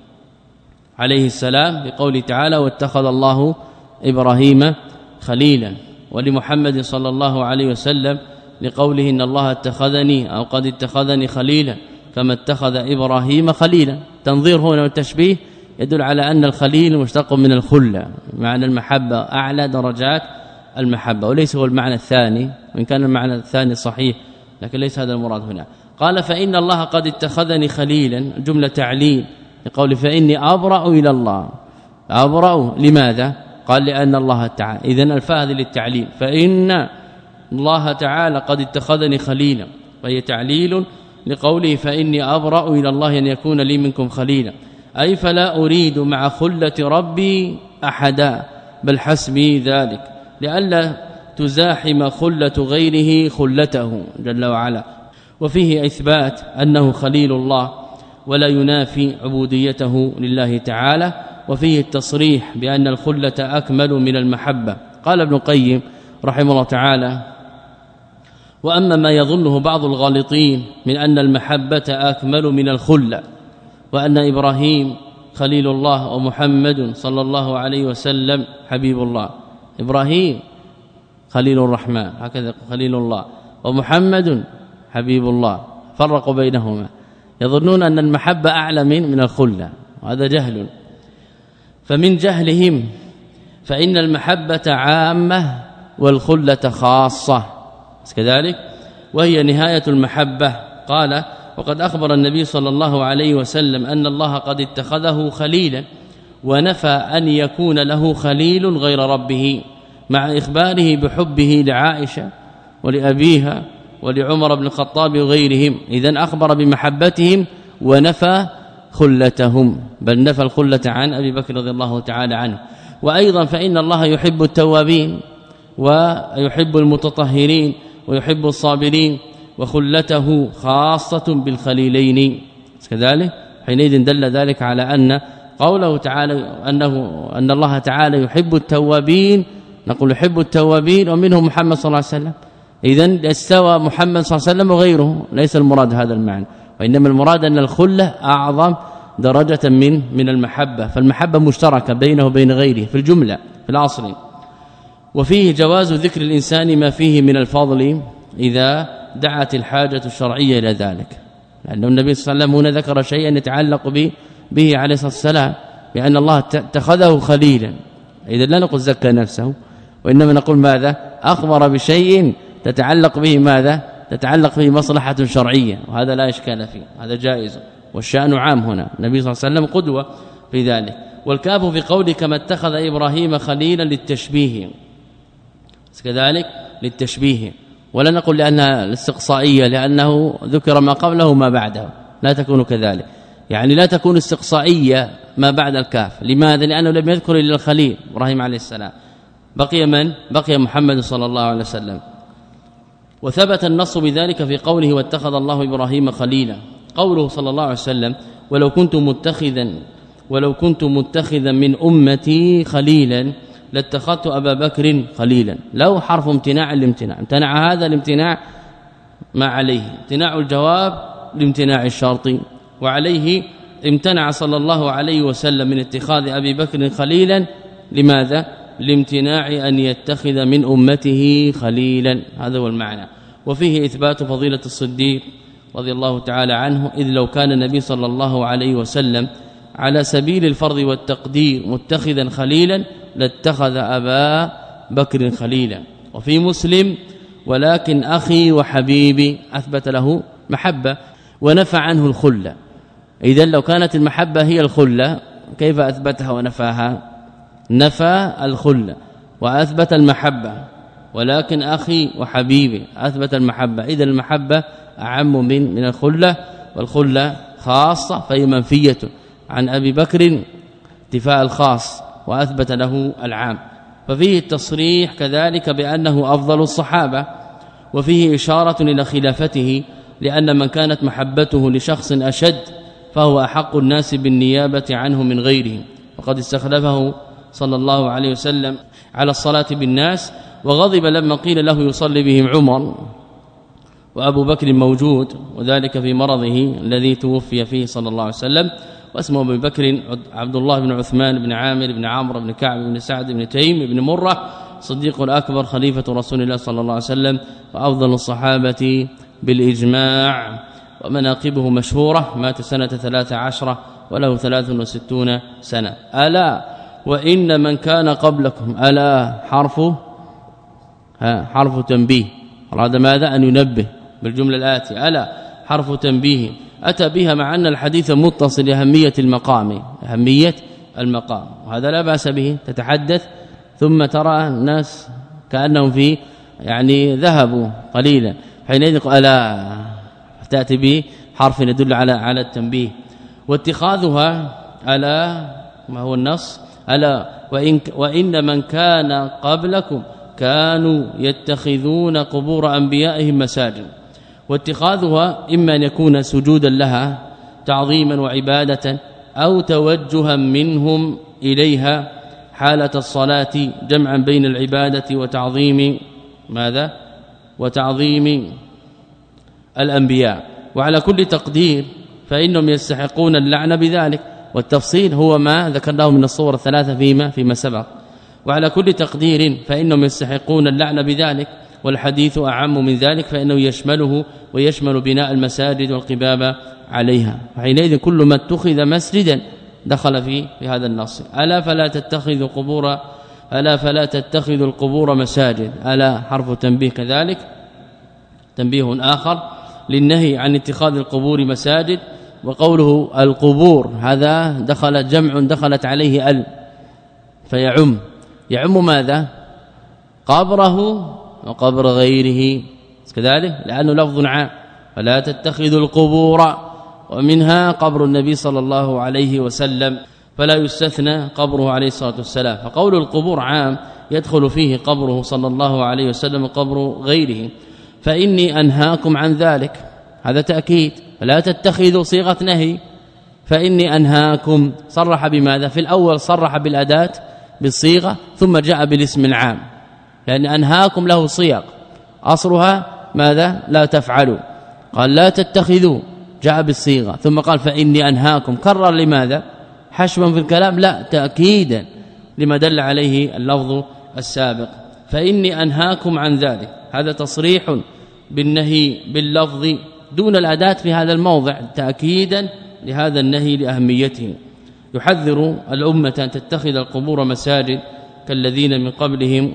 Speaker 1: عليه السلام بقوله تعالى واتخذ الله إبراهيم خليلا، ولمحمد صلى الله عليه وسلم لقوله إن الله اتخذني أو قد اتخذني خليلا كما اتخذ إبراهيم خليلا. تنظير هنا والتشبيه يدل على أن الخليل مشتق من الخلة، معنى المحبة أعلى درجات المحبة وليس هو المعنى الثاني، وإن كان المعنى الثاني صحيح لكن ليس هذا المراد هنا. قال فإن الله قد اتخذني خليلا جملة تعليل يقول فإني أبرأ إلى الله. أبرأ لماذا؟ قال لأن الله تعالى، إذن الفاء هذه للتعليل، فإن الله تعالى قد اتخذني خليلا، وهي تعليل لقوله فإني أبرأ إلى الله أن يكون لي منكم خليلا، أي فلا أريد مع خلة ربي أحدا بل حسبي ذلك لئلا تزاحم خلة غيره خلته جل وعلا. وفيه إثبات أنه خليل الله ولا ينافي عبوديته لله تعالى، وفيه التصريح بأن الخلة أكمل من المحبة. قال ابن القيم رحمه الله تعالى وأما ما يظنه بعض الغالطين من أن المحبة أكمل من الخلة وأن إبراهيم خليل الله ومحمد صلى الله عليه وسلم حبيب الله، إبراهيم خليل الرحمن هكذا خليل الله ومحمد حبيب الله، فرقوا بينهما، يظنون أن المحبة أعلى من من الخلة، وهذا جهل. فمن جهلهم فإن المحبة عامة والخلة خاصة كذلك وهي نهاية المحبة. قال وقد أخبر النبي صلى الله عليه وسلم أن الله قد اتخذه خليلا ونفى أن يكون له خليل غير ربه، مع إخباره بحبه لعائشة ولأبيها ولعمر بن الخطاب وغيرهم. إذن أخبر بمحبتهم ونفى خلتهم، بل نفى الخلة عن أبي بكر رضي الله تعالى عنه. وأيضا فإن الله يحب التوابين ويحب المتطهرين ويحب الصابرين، وخلته خاصة بالخليلين كذلك. حينئذ دل ذلك على أن قوله تعالى أنه أن الله تعالى يحب التوابين، نقول يحب التوابين ومنهم محمد صلى الله عليه وسلم. إذن استوى محمد صلى الله عليه وسلم وغيره، ليس المراد هذا المعنى، وإنما المراد أن الخلة أعظم درجة من من المحبة، فالمحبة مشتركة بينه وبين غيره في الجملة في الأصل. وفيه جواز ذكر الإنسان ما فيه من الفضل إذا دعت الحاجة الشرعية إلى ذلك، لأن النبي صلى الله عليه وسلم هنا ذكر شيئا يتعلق به به عليه الصلاة والسلام بأن الله اتخذه خليلا. إذا لا نقول زكى نفسه، وإنما نقول ماذا؟ أخبر بشيء تتعلق به ماذا؟ تتعلق به مصلحة شرعية، وهذا لا إشكال فيه، هذا جائز، والشأن عام هنا. النبي صلى الله عليه وسلم قدوة في ذلك. والكاف في قوله كما اتخذ إبراهيم خليلا للتشبيه كذلك للتشبيه، ولا نقول لأنها الاستقصائية لأنه ذكر ما قبله وما بعده، لا تكون كذلك، يعني لا تكون استقصائية ما بعد الكاف. لماذا؟ لأنه لم يذكر إلا الخليل إبراهيم عليه السلام، بقي من؟ بقي محمد صلى الله عليه وسلم. وثبت النص بذلك في قوله واتخذ الله إبراهيم خليلا. قوله صلى الله عليه وسلم ولو كنت متخذا ولو كنت متخذا من أمتي خليلا لاتخذت أبا بكر خليلا. لو حرف امتناع الامتناع، امتنع هذا الامتناع ما عليه، امتناع الجواب لامتناع الشرط، وعليه امتنع صلى الله عليه وسلم من اتخاذ أبي بكر خليلا. لماذا؟ لامتناع أن يتخذ من أمته خليلا. هذا هو المعنى. وفيه إثبات فضيلة الصديق رضي الله تعالى عنه، إذ لو كان النبي صلى الله عليه وسلم على سبيل الفرض والتقدير متخذا خليلا لاتخذ أبا بكر خليلا. وفي مسلم ولكن أخي وحبيبي، أثبت له محبة ونفى عنه الخلة. إذا لو كانت المحبة هي الخلة كيف أثبتها ونفاها؟ نفى الخلة وأثبت المحبة، ولكن أخي وحبيبي أثبت المحبة. إذا المحبة أعم من من الخلة، والخلة خاصة فهي منفية عن أبي بكر انتفاء الخاص وأثبت له العام. ففيه التصريح كذلك بأنه أفضل الصحابة، وفيه إشارة إلى خلافته، لأن من كانت محبته لشخص أشد فهو أحق الناس بالنيابة عنه من غيره. وقد استخلفه صلى الله عليه وسلم على الصلاة بالناس، وغضب لما قيل له يصلي بهم عمر وأبو بكر موجود، وذلك في مرضه الذي توفي فيه صلى الله عليه وسلم. واسمه أبو بكر عبد الله بن عثمان بن عامر بن عمرو بن كعب بن سعد بن تيم بن مرة، صديق الأكبر خليفة رسول الله صلى الله عليه وسلم، وأفضل الصحابة بالإجماع. ومناقبه مشهورة، مات سنة ثلاث عشرة وله ثلاث وستون سنة. ألا وإن من كان قبلكم، ألا حرف ها حرف تنبيه، أراد ماذا؟ أن ينبه بالجملة الآتية. ألا حرف تنبيه أتى بها مع أن الحديث متصل لأهمية المقام، أهمية المقام، وهذا لا بأس به. تتحدث ثم ترى الناس كأنهم في يعني ذهبوا قليلا، حينئذ ألا تأتي به حرف يدل على على التنبيه. واتخاذها ألا ما هو النص؟ ألا وإن, وإن من كان قبلكم كانوا يتخذون قبور أنبيائهم مساجد. واتخاذها إما أن يكون سجودا لها تعظيما وعبادة، أو توجها منهم إليها حالة الصلاة، جمعا بين العبادة وتعظيم ماذا؟ وتعظيم الأنبياء. وعلى كل تقدير فإنهم يستحقون اللعنة بذلك، والتفصيل هو ما ذكرناه من الصور الثلاثة فيما فيما سبق. وعلى كل تقدير فإنهم يستحقون اللعنة بذلك، والحديث أعم من ذلك، فإنه يشمله ويشمل بناء المساجد والقباب عليها. فحينئذ كل ما اتخذ مسجدا دخل في في هذا النص. ألا فلا تتخذوا قبور ألا فلا تتخذوا القبور مساجد. ألا حرف تنبيه كذلك، تنبيه آخر للنهي عن اتخاذ القبور مساجد. وقوله القبور هذا دخل جمع دخلت عليه ال، فيعم يعم ماذا؟ قبره وقبر غيره كذلك، لأنه لفظ عام. فلا تتخذوا القبور، ومنها قبر النبي صلى الله عليه وسلم، فلا يستثنى قبره عليه الصلاة والسلام. فقول القبور عام يدخل فيه قبره صلى الله عليه وسلم وقبر غيره. فإني أنهاكم عن ذلك، هذا تأكيد. فلا تتخذوا صيغة نهي، فإني أنهاكم صرح بماذا؟ في الأول صرح بالأداة بالصيغة، ثم جاء بالاسم العام، لأن أنهاكم له صيغ أصلها ماذا؟ لا تفعلوا. قال لا تتخذوا جاء بالصيغة، ثم قال فإني أنهاكم، كرر لماذا؟ حشوا في الكلام؟ لا، تأكيدا لما دل عليه اللفظ السابق. فإني أنهاكم عن ذلك، هذا تصريح بالنهي باللفظ دون الأداة في هذا الموضع، تأكيدا لهذا النهي لأهميته. يحذر الأمة أن تتخذ القبور مساجد كالذين من قبلهم،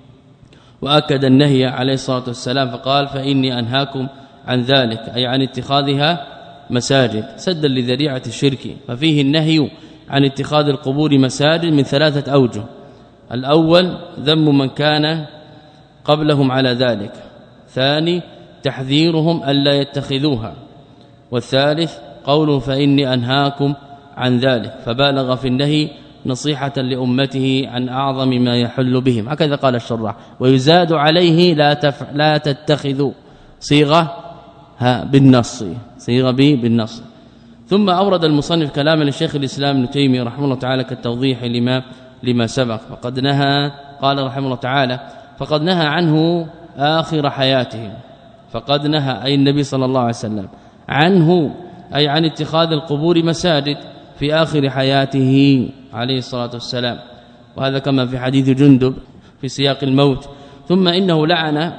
Speaker 1: وأكد النهي عليه الصلاة والسلام فقال فإني أنهاكم عن ذلك، أي عن اتخاذها مساجد سدا لذريعة الشرك. ففيه النهي عن اتخاذ القبور مساجد من ثلاثة أوجه. الأول ذم من كان قبلهم على ذلك، ثاني تحذيرهم ألا يتخذوها، والثالث قوله فإني أنهاكم عن ذلك، فبالغ في النهي نصيحة لأمته عن أعظم ما يحل بهم. هكذا قال الشراح. ويزاد عليه لا, تف... لا تتخذوا، صيغة ها بالنص، صيغة بي بالنص. ثم أورد المصنف كلاما للشيخ الإسلام ابن تيمية رحمه الله تعالى كالتوضيح لما لما سبق. فقد نهى، قال رحمه الله تعالى فقد نهى عنه آخر حياته. فقد نهى أي النبي صلى الله عليه وسلم عنه، أي عن اتخاذ القبور مساجد في آخر حياته عليه الصلاة والسلام. وهذا كما في حديث جندب في سياق الموت. ثم إنه لعن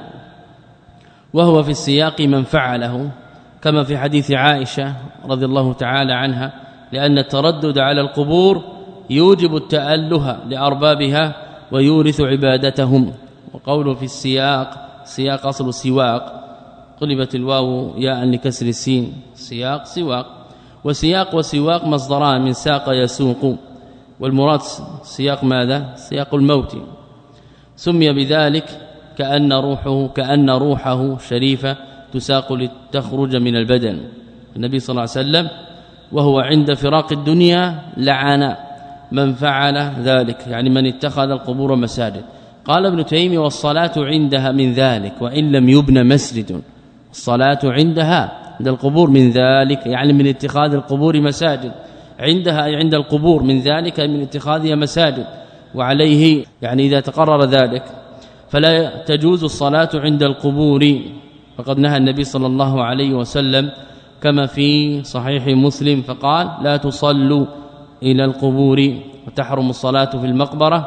Speaker 1: وهو في السياق من فعله كما في حديث عائشة رضي الله تعالى عنها، لأن التردد على القبور يوجب التأله لأربابها ويورث عبادتهم. وقوله في السياق، سياق أصل السواق، قلبت الواو ياء لكسر السين، سياق سواق، وسياق وسواق مصدران من ساق يسوق، والمراد سياق ماذا؟ سياق الموت. سمي بذلك كأن روحه كأن روحه شريفة تساق لتخرج من البدن. النبي صلى الله عليه وسلم وهو عند فراق الدنيا لعن من فعل ذلك، يعني من اتخذ القبور مساجد. قال ابن تيمية والصلاة عندها من ذلك وإن لم يبنى مسجد، الصلاة عندها عند القبور من ذلك يعني من اتخاذ القبور مساجد، عندها أي عند القبور، من ذلك من اتخاذها مساجد. وعليه يعني إذا تقرر ذلك فلا تجوز الصلاة عند القبور، فقد نهى النبي صلى الله عليه وسلم كما في صحيح مسلم فقال لا تصلوا إلى القبور، وتحرم الصلاة في المقبرة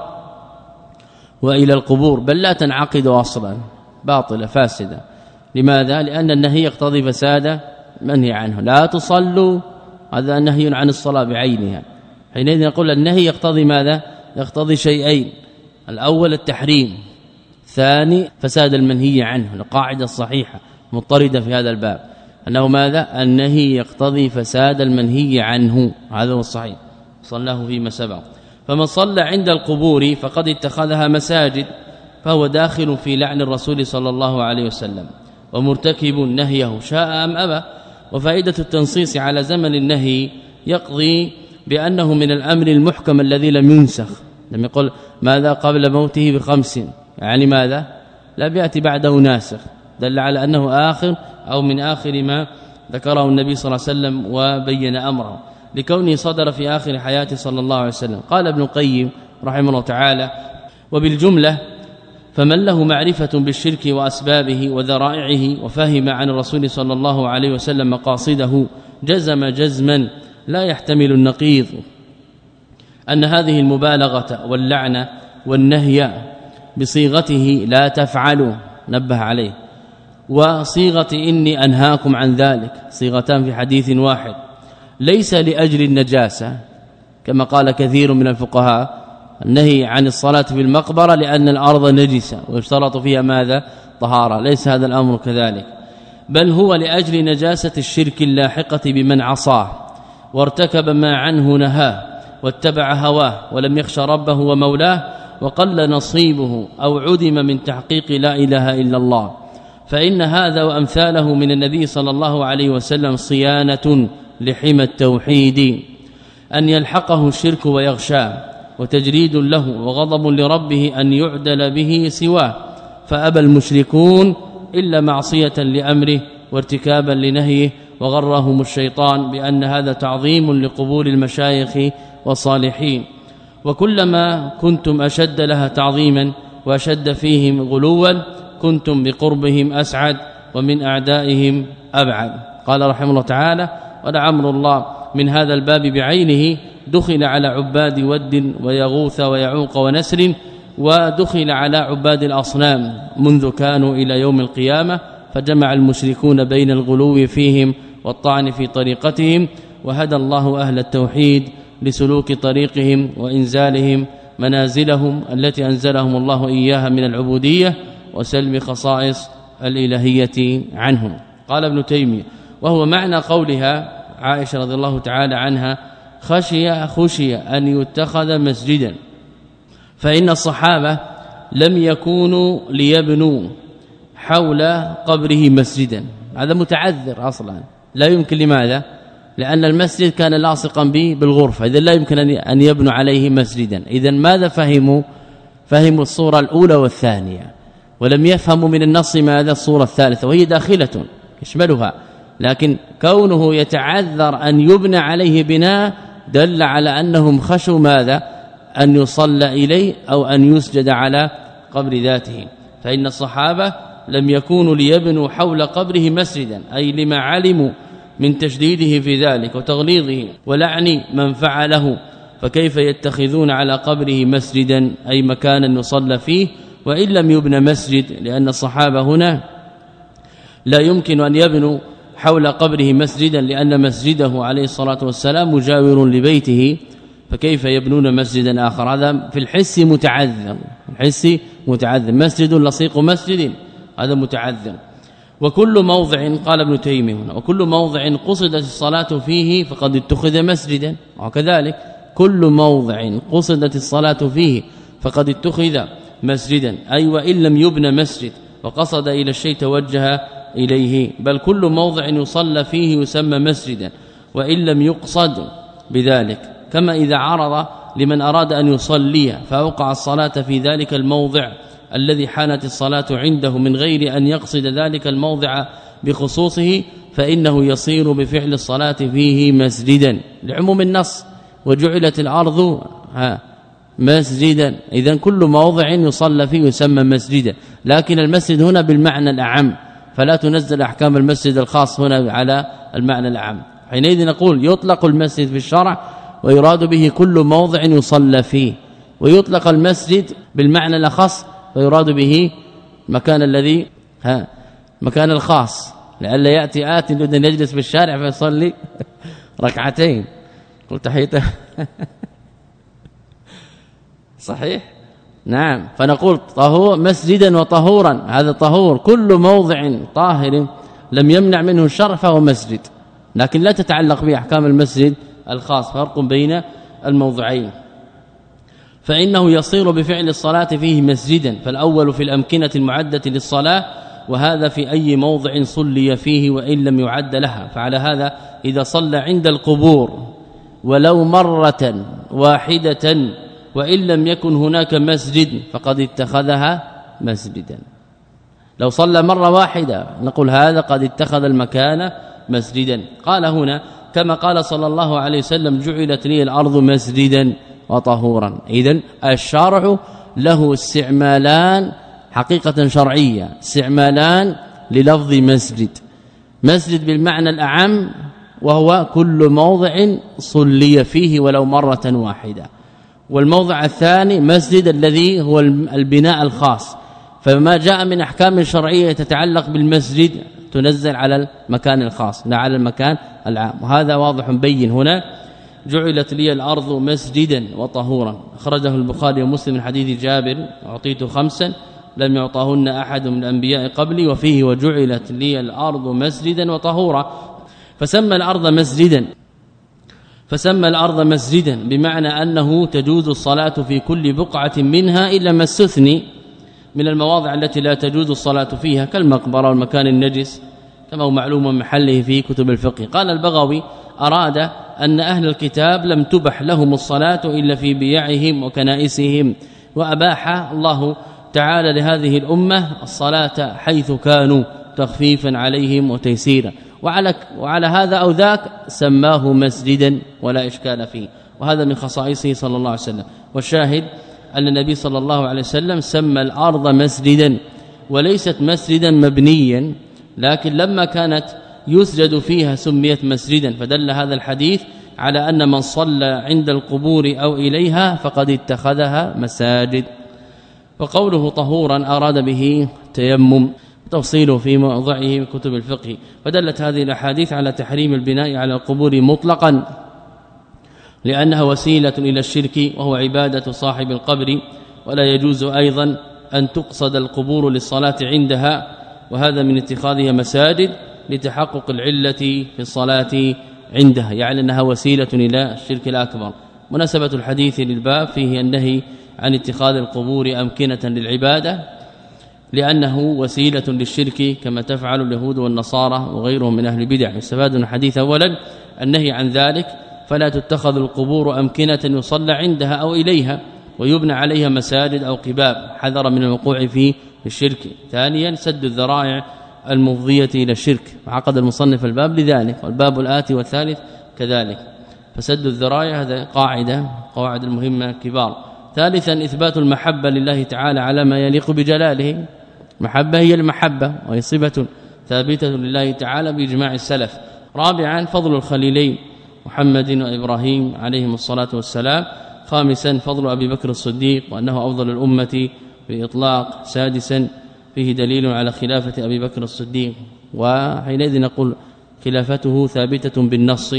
Speaker 1: وإلى القبور، بل لا تنعقد أصلا، باطلة فاسدة. لماذا؟ لأن النهي يقتضي فساد منهي عنه. لا تصلوا هذا نهي عن الصلاة بعينها، حينئذ نقول النهي يقتضي ماذا؟ يقتضي شيئين، الأول التحريم، ثاني فساد المنهي عنه. القاعدة الصحيحة مضطردة في هذا الباب أنه ماذا؟ النهي يقتضي فساد المنهي عنه، هذا هو الصحيح، صلاه فيما سبق. فمن صلى عند القبور فقد اتخذها مساجد، فهو داخل في لعن الرسول صلى الله عليه وسلم ومرتكب نهيه شاء أم أبى. وفائدة التنصيص على زمن النهي يقضي بأنه من الأمر المحكم الذي لم ينسخ. لم يقل ماذا قبل موته بخمس، يعني ماذا؟ لا بيأتي بعده ناسخ، دل على أنه آخر أو من آخر ما ذكره النبي صلى الله عليه وسلم وبين أمره لكونه صدر في آخر حياته صلى الله عليه وسلم. قال ابن القيم رحمه الله تعالى: وبالجملة فمن له معرفة بالشرك وأسبابه وذرائعه وفهم عن الرسول صلى الله عليه وسلم مقاصده جزم جزما لا يحتمل النقيض أن هذه المبالغة واللعنة والنهي بصيغته لا تفعلوا، نبه عليه، وصيغة إني أنهاكم عن ذلك، صيغتان في حديث واحد، ليس لأجل النجاسة كما قال كثير من الفقهاء، النهي عن الصلاة في المقبرة لأن الأرض نجسة ويشترط فيها ماذا؟ طهارة، ليس هذا الأمر كذلك، بل هو لأجل نجاسة الشرك اللاحقة بمن عصاه وارتكب ما عنه نهاه واتبع هواه ولم يخش ربه ومولاه وقل نصيبه أو عدم من تحقيق لا إله إلا الله. فإن هذا وأمثاله من النبي صلى الله عليه وسلم صيانة لحمى التوحيد، أن يلحقه الشرك ويغشاه، وتجريد له وغضب لربه أن يعدل به سواه، فأبى المشركون إلا معصية لأمره وارتكابا لنهيه، وغرهم الشيطان بأن هذا تعظيم لقبور المشايخ والصالحين. وكلما كنتم أشد لها تعظيما وأشد فيهم غلوا كنتم بقربهم أسعد ومن أعدائهم أبعد. قال رحمه الله تعالى: ولعمر الله من هذا الباب بعينه دخل على عباد ود ويغوث ويعوق ونسر، ودخل على عباد الأصنام منذ كانوا إلى يوم القيامة، فجمع المشركون بين الغلو فيهم والطعن في طريقتهم، وهدى الله أهل التوحيد لسلوك طريقهم وإنزالهم منازلهم التي أنزلهم الله إياها من العبودية وسلم خصائص الإلهية عنهم. قال ابن تيمية: وهو معنى قولها عائشة رضي الله تعالى عنها خشي خشي أن يتخذ مسجدا، فإن الصحابة لم يكونوا ليبنوا حول قبره مسجدا، هذا متعذر أصلا، لا يمكن. لماذا؟ لأن المسجد كان لاصقا به بالغرفة، إذن لا يمكن أن يبنوا عليه مسجدا. إذن ماذا فهموا؟ فهموا الصورة الأولى والثانية، ولم يفهموا من النص ماذا؟ الصورة الثالثة، وهي داخلة يشملها، لكن كونه يتعذر أن يبنى عليه بناء دل على أنهم خشوا ماذا؟ أن يصلى إليه أو أن يسجد على قبر ذاته. فإن الصحابة لم يكونوا ليبنوا حول قبره مسجدا، أي لما علموا من تشديده في ذلك وتغليظه ولعن من فعله، فكيف يتخذون على قبره مسجدا أي مكانا يصلى فيه وإن لم يبنى مسجد لأن الصحابة هنا لا يمكن أن يبنوا حول قبره مسجدا لأن مسجده عليه الصلاة والسلام مجاور لبيته فكيف يبنون مسجدا آخر؟ هذا في الحس متعذر، الحس متعذر، مسجد لصيق مسجد هذا متعذر. وكل موضع قال ابن تيمية هنا وكل موضع قصدت الصلاة فيه فقد اتخذ مسجدا، وكذلك كل موضع قصدت الصلاة فيه فقد اتخذ مسجدا أي وإن لم يبنى مسجد وقصد إلى الشيء توجه إليه، بل كل موضع يصلى فيه يسمى مسجدا وإن لم يقصد بذلك، كما إذا عرض لمن أراد أن يصلي فأوقع الصلاة في ذلك الموضع الذي حانت الصلاة عنده من غير أن يقصد ذلك الموضع بخصوصه فإنه يصير بفعل الصلاة فيه مسجدا لعموم النص وجعلت الأرض مسجدا. إذن كل موضع يصلى فيه يسمى مسجدا، لكن المسجد هنا بالمعنى الأعم فلا تنزل أحكام المسجد الخاص هنا على المعنى الأعم. حينئذ نقول يطلق المسجد في الشرع ويراد به كل موضع يصلى فيه، ويطلق المسجد بالمعنى الأخص ويراد به المكان الذي ها مكان الخاص، لئلا يأتي آت يريد أن يجلس في الشارع فيصلي ركعتين قلت حيته صحيح نعم. فنقول طهور مسجدا وطهورا، هذا طهور كل موضع طاهر لم يمنع منه الشرع فهو مسجد، لكن لا تتعلق بأحكام المسجد الخاص، فرق بين الموضعين. فإنه يصير بفعل الصلاة فيه مسجدا، فالأول في الأمكنة المعدة للصلاة وهذا في أي موضع صلي فيه وإن لم يعد لها. فعلى هذا إذا صلى عند القبور ولو مرة واحدة وإن لم يكن هناك مسجد فقد اتخذها مسجدا. لو صلى مرة واحدة نقول هذا قد اتخذ المكان مسجدا. قال هنا كما قال صلى الله عليه وسلم جعلت لي الأرض مسجدا وطهورا. إذن الشرع له استعمالان حقيقة شرعية، استعمالان للفظ مسجد، مسجد بالمعنى الأعم وهو كل موضع صلي فيه ولو مرة واحدة، والموضع الثاني مسجد الذي هو البناء الخاص، فما جاء من احكام شرعيه تتعلق بالمسجد تنزل على المكان الخاص لا على المكان العام، وهذا واضح بين هنا. جعلت لي الأرض مسجدا وطهورا، أخرجه البخاري ومسلم من حديث جابر أعطيت خمسا لم يعطهن أحد من الأنبياء قبلي، وفيه وجعلت لي الأرض مسجدا وطهورا. فسمى الأرض مسجدا فسمى الأرض مسجدا بمعنى أنه تجوز الصلاة في كل بقعة منها إلا ما استثني من المواضع التي لا تجوز الصلاة فيها كالمقبرة والمكان النجس كما هو معلوم محله في كتب الفقه. قال البغوي أراد أن أهل الكتاب لم تبح لهم الصلاة إلا في بيعهم وكنائسهم، وأباح الله تعالى لهذه الأمة الصلاة حيث كانوا تخفيفا عليهم وتيسيرا، وعلى وعلى هذا أو ذاك سماه مسجدا ولا إشكال فيه، وهذا من خصائصه صلى الله عليه وسلم. والشاهد أن النبي صلى الله عليه وسلم سمى الأرض مسجدا وليست مسجدا مبنيا، لكن لما كانت يسجد فيها سميت مسجدا، فدل هذا الحديث على أن من صلى عند القبور أو إليها فقد اتخذها مساجد. وقوله طهورا أراد به تيمم، تفصيله في موضعه من كتب الفقه. فدلت هذه الاحاديث على تحريم البناء على القبور مطلقا لأنها وسيلة إلى الشرك وهو عبادة صاحب القبر، ولا يجوز أيضا أن تقصد القبور للصلاة عندها، وهذا من اتخاذها مساجد لتحقق العلة في الصلاة عندها، يعني أنها وسيلة إلى الشرك الأكبر. مناسبة الحديث للباب فيه النهي عن اتخاذ القبور أمكنة للعبادة لأنه وسيلة للشرك كما تفعل اليهود والنصارى وغيرهم من أهل البدع. يستفاد من الحديث أولا النهي عن ذلك، فلا تتخذ القبور أمكنة يصلى عندها أو إليها ويبنى عليها مساجد أو قباب، حذر من الوقوع في الشرك. ثانيا سد الذرائع المفضية إلى الشرك، وعقد المصنف الباب لذلك، والباب الآتي والثالث كذلك. فسد الذرائع هذا قاعدة قواعد المهمة كبار. ثالثا إثبات المحبة لله تعالى على ما يليق بجلاله، محبة هي المحبة وهي صفة ثابتة لله تعالى بإجماع السلف. رابعا فضل الخليلين محمد وإبراهيم عليهم الصلاة والسلام. خامسا فضل أبي بكر الصديق وأنه أفضل الأمة بإطلاق. سادسا فيه دليل على خلافة أبي بكر الصديق، وحينئذ نقول خلافته ثابتة بالنص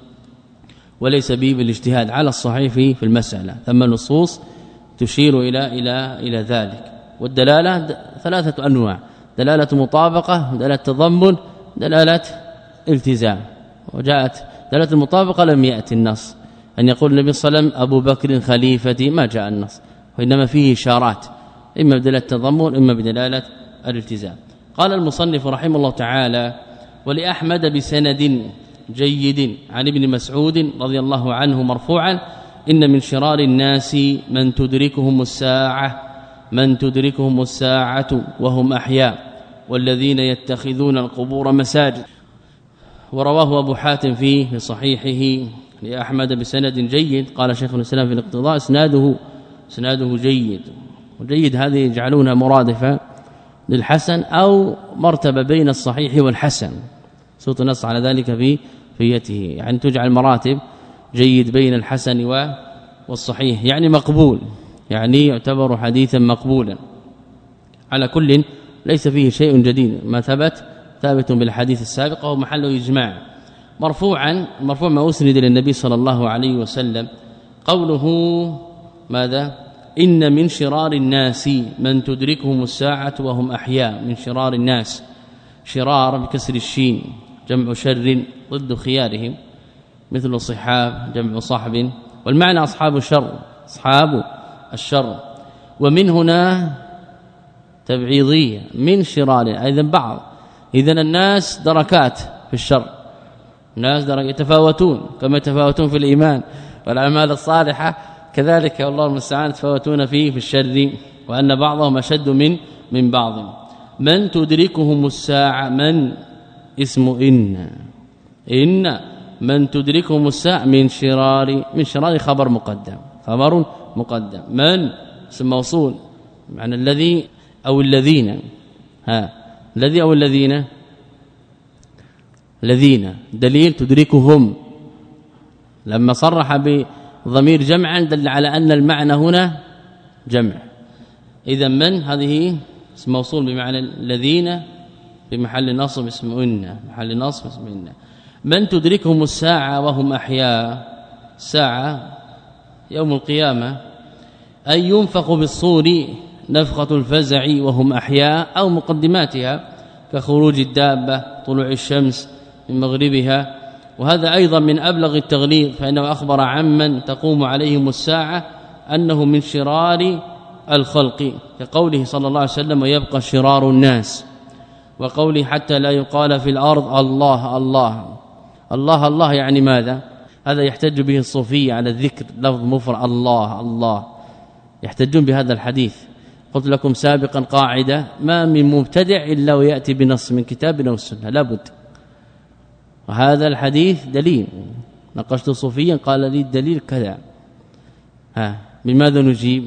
Speaker 1: وليس به بالاجتهاد على الصحيح في المسألة. ثم نصوص تشير إلى إلى إلى ذلك. والدلالة ثلاثة أنواع: دلالة مطابقة، دلالة تضمن، دلالة التزام. وجاءت دلالة المطابقة لم يأتي النص أن يقول النبي صلى الله عليه وسلم أبو بكر خليفتي، ما جاء النص، وإنما فيه إشارات إما بدلالة التضمن إما بدلالة الالتزام. قال المصنف رحمه الله تعالى: ولأحمد بسند جيد عن ابن مسعود رضي الله عنه مرفوعا: إن من شرار الناس من تدركهم الساعة من تدركهم الساعة وهم أحياء والذين يتخذون القبور مساجد. ورواه أبو حاتم فيه في صحيحه لأحمد بسند جيد. قال شيخ الإسلام في الاقتضاء: اسناده اسناده جيد. وجيد هذه يجعلونها مرادفة للحسن أو مرتبة بين الصحيح والحسن، صوت النص على ذلك في فيته، يعني تجعل مراتب جيد بين الحسن والصحيح، يعني مقبول، يعني يعتبر حديثا مقبولا. على كل ليس فيه شيء جديد، ما ثبت ثابت بالحديث السابق وهو محل إجماع. مرفوعا، المرفوع ما أسند للنبي صلى الله عليه وسلم. قوله ماذا؟ إن من شرار الناس من تدركهم الساعة وهم أحياء. من شرار الناس، شرار بكسر الشين جمع شر ضد خيارهم، مثل صحاب جمع صحب، والمعنى أصحاب الشر، أصحاب الشر. ومن هنا تبعيضية، من شرار أيضا بعض. إذن الناس دركات في الشر، الناس درك يتفاوتون كما يتفاوتون في الإيمان والأعمال الصالحة، كذلك والله المستعان يتفاوتون فيه في الشر، وأن بعضهم أشد من من بعض. من تدركهم الساعة، من اسم إن إن من تدركهم الساعة من شرار، من شرار خبر مقدم، خبر مقدم. من اسم موصول معنى الذي أو الذين، ها الذي أو الذين، الذين دليل تدركهم، لما صرح بضمير جمعا دل على أن المعنى هنا جمع. إذا من هذه اسم موصول بمعنى الذين بمحل نصب اسم إن، محل نصب اسم إن. من تدركهم الساعة وهم أحياء، الساعة يوم القيامة، أي ينفق بالصور نفخة الفزع وهم أحياء، أو مقدماتها كخروج الدابة، طلوع الشمس من مغربها. وهذا أيضا من أبلغ التغليظ، فإنه أخبر عمن تقوم عليهم الساعة أنه من شرار الخلق، كقوله صلى الله عليه وسلم: ويبقى شرار الناس. وقوله: حتى لا يقال في الأرض الله الله الله الله، يعني ماذا؟ هذا يحتج به الصوفية على الذكر، لفظ مفرد الله الله، يحتجون بهذا الحديث. قلت لكم سابقا قاعدة: ما من مبتدع إلا ويأتي بنص من كتاب أو السنة، لابد. وهذا الحديث دليل، نقشت صوفيا قال لي الدليل كذا، ها بماذا نجيب؟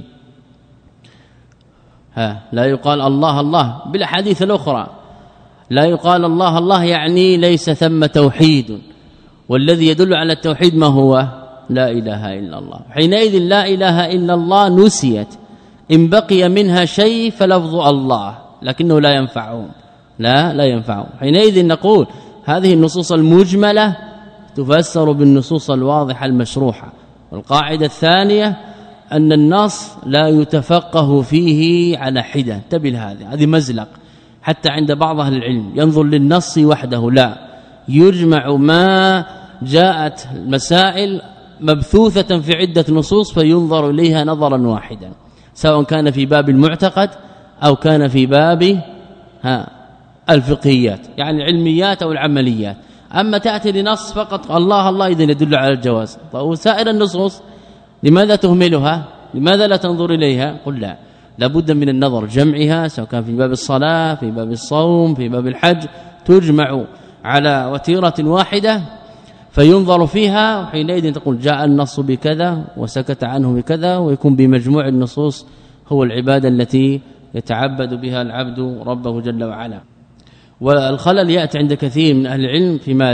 Speaker 1: ها لا يقال الله الله بالحديث الأخرى، لا يقال الله الله يعني ليس ثم توحيد، والذي يدل على التوحيد ما هو؟ لا إله إلا الله. حينئذ لا إله إلا الله نسيت، إن بقي منها شيء فلفظ الله، لكنه لا ينفعهم، لا لا ينفعهم. حينئذ نقول هذه النصوص المجملة تفسر بالنصوص الواضحة المشروحة. والقاعدة الثانية أن النص لا يتفقه فيه على حدة، انتبه هذه هذه مزلق حتى عند بعض اهل العلم، ينظر للنص وحده، لا، يجمع ما جاءت المسائل مبثوثة في عدة نصوص فينظر إليها نظرا واحدا، سواء كان في باب المعتقد أو كان في باب ها الفقهيات، يعني العلميات أو العمليات. أما تأتي لنص فقط الله الله إذن يدل على الجواز، وسائر النصوص لماذا تهملها؟ لماذا لا تنظر إليها؟ قل لا، لابد من النظر، جمعها، سواء كان في باب الصلاة، في باب الصوم، في باب الحج، تجمع على وتيرة واحدة فينظر فيها، وحينئذ تقول جاء النص بكذا وسكت عنه بكذا، ويكون بمجموع النصوص هو العبادة التي يتعبد بها العبد ربه جل وعلا. والخلل يأتي عند كثير من أهل العلم في ماذا؟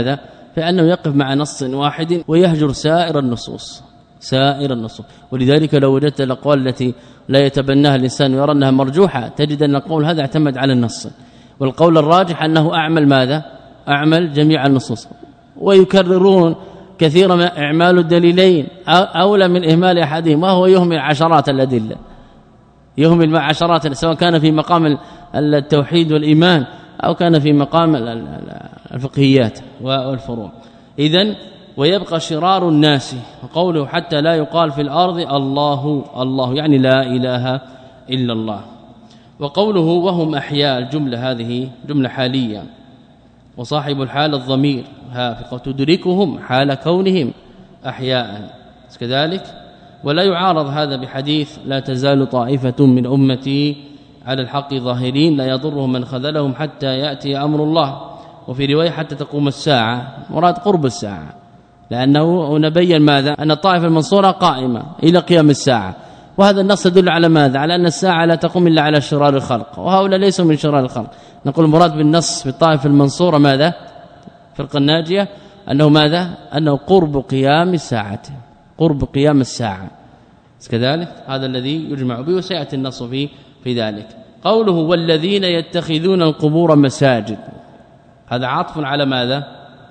Speaker 1: فانه يقف مع نص واحد ويهجر سائر النصوص سائر النصوص. ولذلك لو وجدت الاقوال التي لا يتبناها الانسان ويرى انها مرجوحه تجد ان القول هذا اعتمد على النص، والقول الراجح انه اعمل ماذا اعمل جميع النصوص، ويكررون كثيرا ما اعمال الدليلين اولى من اهمال احدهما، وهو يهمل عشرات الادله يهمل مع عشرات سواء كان في مقام التوحيد والايمان أو كان في مقام الفقهيات والفروع. إذن ويبقى شرار الناس، وقوله حتى لا يقال في الأرض الله الله يعني لا إله إلا الله. وقوله وهم أحياء الجملة هذه جملة حالية، وصاحب الحال الضمير ها في قول تدركهم حال كونهم أحياء كذلك. ولا يعارض هذا بحديث لا تزال طائفة من أمتي على الحق ظاهرين لا يضرهم من خذلهم حتى يأتي أمر الله. وفي رواية حتى تقوم الساعة، مراد قرب الساعة، لأنه نبين ماذا أن الطائفة المنصورة قائمة إلى قيام الساعة، وهذا النص يدل على ماذا على أن الساعة لا تقوم إلا على شرار الخلق، وهؤلاء ليسوا من شرار الخلق. نقول المراد بالنص في الطائفة المنصورة ماذا فرق الناجية أنه ماذا أنه قرب قيام الساعة قرب قيام الساعة كذلك. هذا الذي يجمع به وسيأتي النص فيه في ذلك. قوله والذين يتخذون القبور مساجد، هذا عطف على ماذا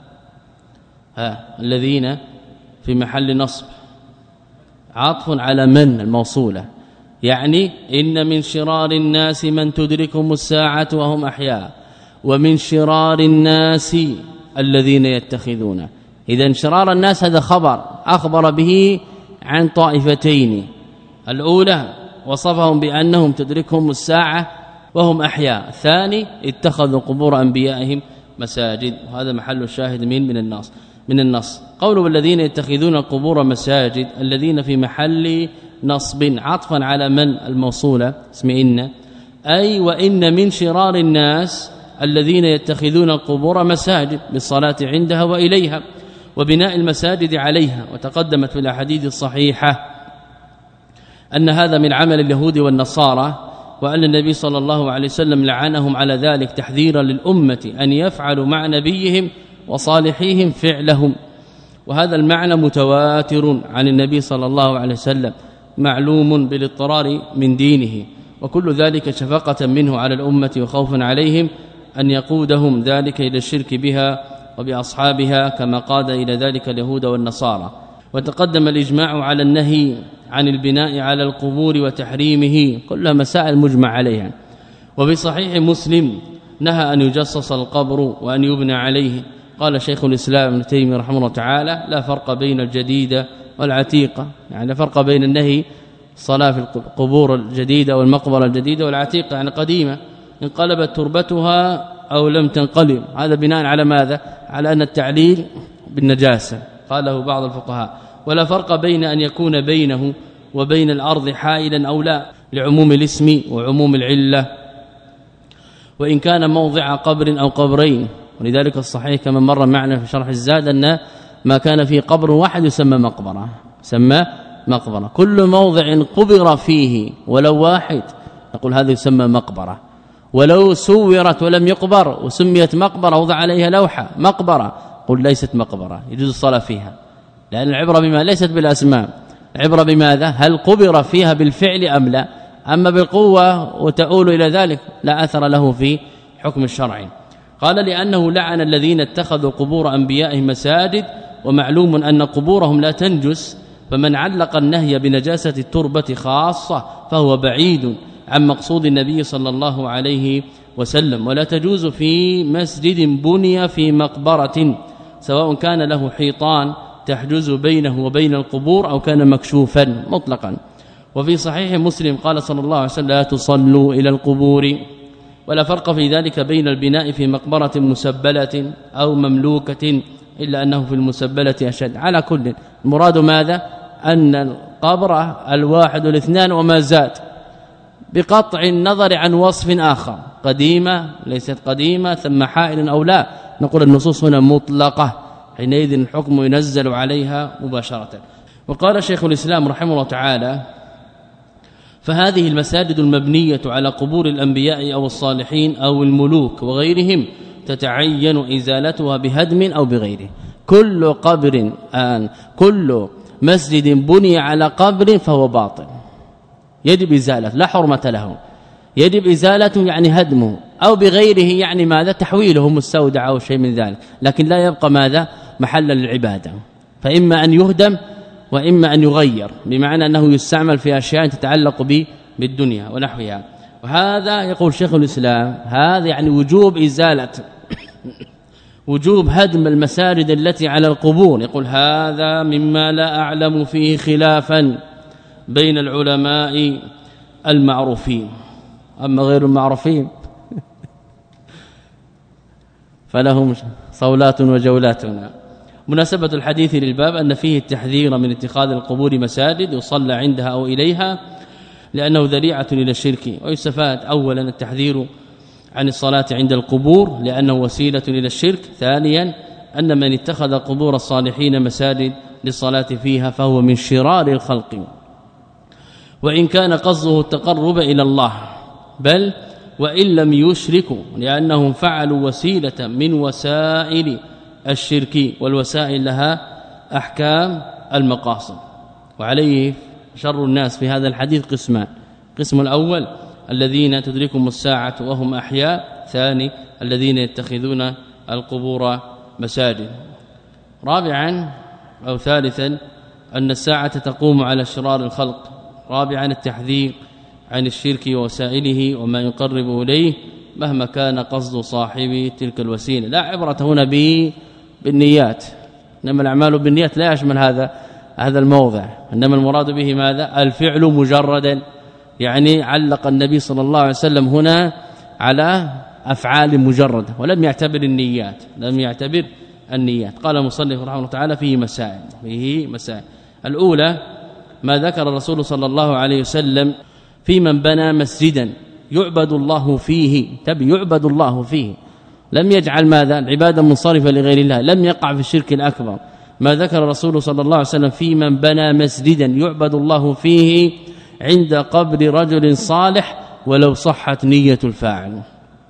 Speaker 1: ها الذين في محل نصب، عطف على من الموصولة، يعني إن من شرار الناس من تدركهم الساعة وهم أحياء، ومن شرار الناس الذين يتخذون. إذن شرار الناس هذا خبر أخبر به عن طائفتين، الأولى وصفهم بأنهم تدركهم الساعة وهم أحياء، الثاني اتخذوا قبور أنبيائهم مساجد، وهذا محل الشاهد من من النص من النص. قوله والذين يتخذون القبور مساجد، الذين في محل نصب عطفا على من الموصولة اسم إن، أي وإن من شرار الناس الذين يتخذون القبور مساجد بالصلاة عندها وإليها وبناء المساجد عليها. وتقدمت في الأحاديث الصحيحة أن هذا من عمل اليهود والنصارى، وأن النبي صلى الله عليه وسلم لعنهم على ذلك تحذيرا للأمة أن يفعلوا مع نبيهم وصالحيهم فعلهم. وهذا المعنى متواتر عن النبي صلى الله عليه وسلم، معلوم بالاضطرار من دينه، وكل ذلك شفقة منه على الأمة وخوفا عليهم أن يقودهم ذلك إلى الشرك بها وبأصحابها كما قاد إلى ذلك اليهود والنصارى. وتقدم الإجماع على النهي عن البناء على القبور وتحريمه، كلها مسائل مجمع عليها. وفي صحيح مسلم نهى أن يجصص القبر وأن يبنى عليه. قال شيخ الإسلام ابن تيمية رحمه الله تعالى لا فرق بين الجديدة والعتيقة، يعني لا فرق بين النهي الصلاة في القبور الجديدة والمقبرة الجديدة والعتيقة يعني قديمة انقلبت تربتها أو لم تنقلب، هذا بناء على ماذا على أن التعليل بالنجاسة قاله بعض الفقهاء. ولا فرق بين أن يكون بينه وبين الأرض حائلا أو لا، لعموم الاسم وعموم العلة، وإن كان موضع قبر أو قبرين. ولذلك الصحيح كما مر معنا في شرح الزاد أن ما كان فيه قبر واحد يسمى مقبرة سمى مقبرة، كل موضع قبر فيه ولو واحد نقول هذا يسمى مقبرة. ولو سورت ولم يقبر وسميت مقبرة وضع عليها لوحة مقبرة قل ليست مقبرة يجوز الصلاة فيها، لأن العبرة بما ليست بالأسماء، العبرة بماذا هل قبر فيها بالفعل أم لا. أما بالقوة وتؤول إلى ذلك لا أثر له في حكم الشرع. قال لأنه لعن الذين اتخذوا قبور أنبيائهم مساجد، ومعلوم أن قبورهم لا تنجس، فمن علق النهي بنجاسة التربة خاصة فهو بعيد عن مقصود النبي صلى الله عليه وسلم. ولا تجوز في مسجد بني في مقبرة سواء كان له حيطان تحجز بينه وبين القبور أو كان مكشوفا مطلقا. وفي صحيح مسلم قال صلى الله عليه وسلم لا تصلوا إلى القبور. ولا فرق في ذلك بين البناء في مقبرة مسبلة أو مملوكة، إلا أنه في المسبلة أشد. على كل المراد ماذا أن القبر الواحد والاثنان وما زاد، بقطع النظر عن وصف آخر قديمة ليست قديمة ثم حائل أو لا، نقول النصوص هنا مطلقة، حينئذ الحكم ينزل عليها مباشرة. وقال شيخ الإسلام رحمه الله تعالى فهذه المساجد المبنية على قبور الأنبياء أو الصالحين أو الملوك وغيرهم تتعين إزالتها بهدم أو بغيره. كل قبر آن كل مسجد بني على قبر فهو باطل يجب ازالته لا حرمه له يجب ازالته يعني هدمه أو بغيره يعني ماذا تحويله مستودع أو شيء من ذلك لكن لا يبقى ماذا محل للعباده فإما أن يهدم وإما أن يغير بمعنى أنه يستعمل في أشياء تتعلق به بالدنيا ونحوها وهذا يقول شيخ الإسلام هذا يعني وجوب إزالة وجوب هدم المساجد التي على القبور يقول هذا مما لا أعلم فيه خلافا بين العلماء المعروفين أما غير المعروفين فلهم صولات وجولات. مناسبة الحديث للباب أن فيه التحذير من اتخاذ القبور مساجد يصلى عندها أو إليها لأنه ذريعة إلى الشرك ويستفاد أولا التحذير عن الصلاة عند القبور لأنه وسيلة إلى الشرك ثانيا أن من اتخذ قبور الصالحين مساجد للصلاة فيها فهو من شرار الخلق وإن كان قصده التقرب إلى الله بل وإن لم يشركوا لأنهم فعلوا وسيلة من وسائل الشرك والوسائل لها أحكام المقاصد. وعليه شر الناس في هذا الحديث قسمان قسم الأول الذين تدركهم الساعة وهم أحياء ثاني الذين يتخذون القبور مساجد رابعا أو ثالثا أن الساعة تقوم على شرار الخلق رابعا التحذير عن الشرك ووسائله وما يقرب إليه مهما كان قصد صاحب تلك الوسيله لا عبرة هنا به بالنيات انما الاعمال بالنيات لا يشمل هذا هذا الموضع انما المراد به ماذا الفعل مجردا يعني علق النبي صلى الله عليه وسلم هنا على افعال مجرده ولم يعتبر النيات لم يعتبر النيات. قال المصنف رحمه الله تعالى فيه مسائل فيه مسائل الاولى ما ذكر الرسول صلى الله عليه وسلم في من بنى مسجدا يعبد الله فيه تبي يعبد الله فيه لم يجعل ماذا العباده منصرفه لغير الله لم يقع في الشرك الأكبر ما ذكر الرسول صلى الله عليه وسلم في من بنى مسجدا يعبد الله فيه عند قبر رجل صالح ولو صحت نية الفاعل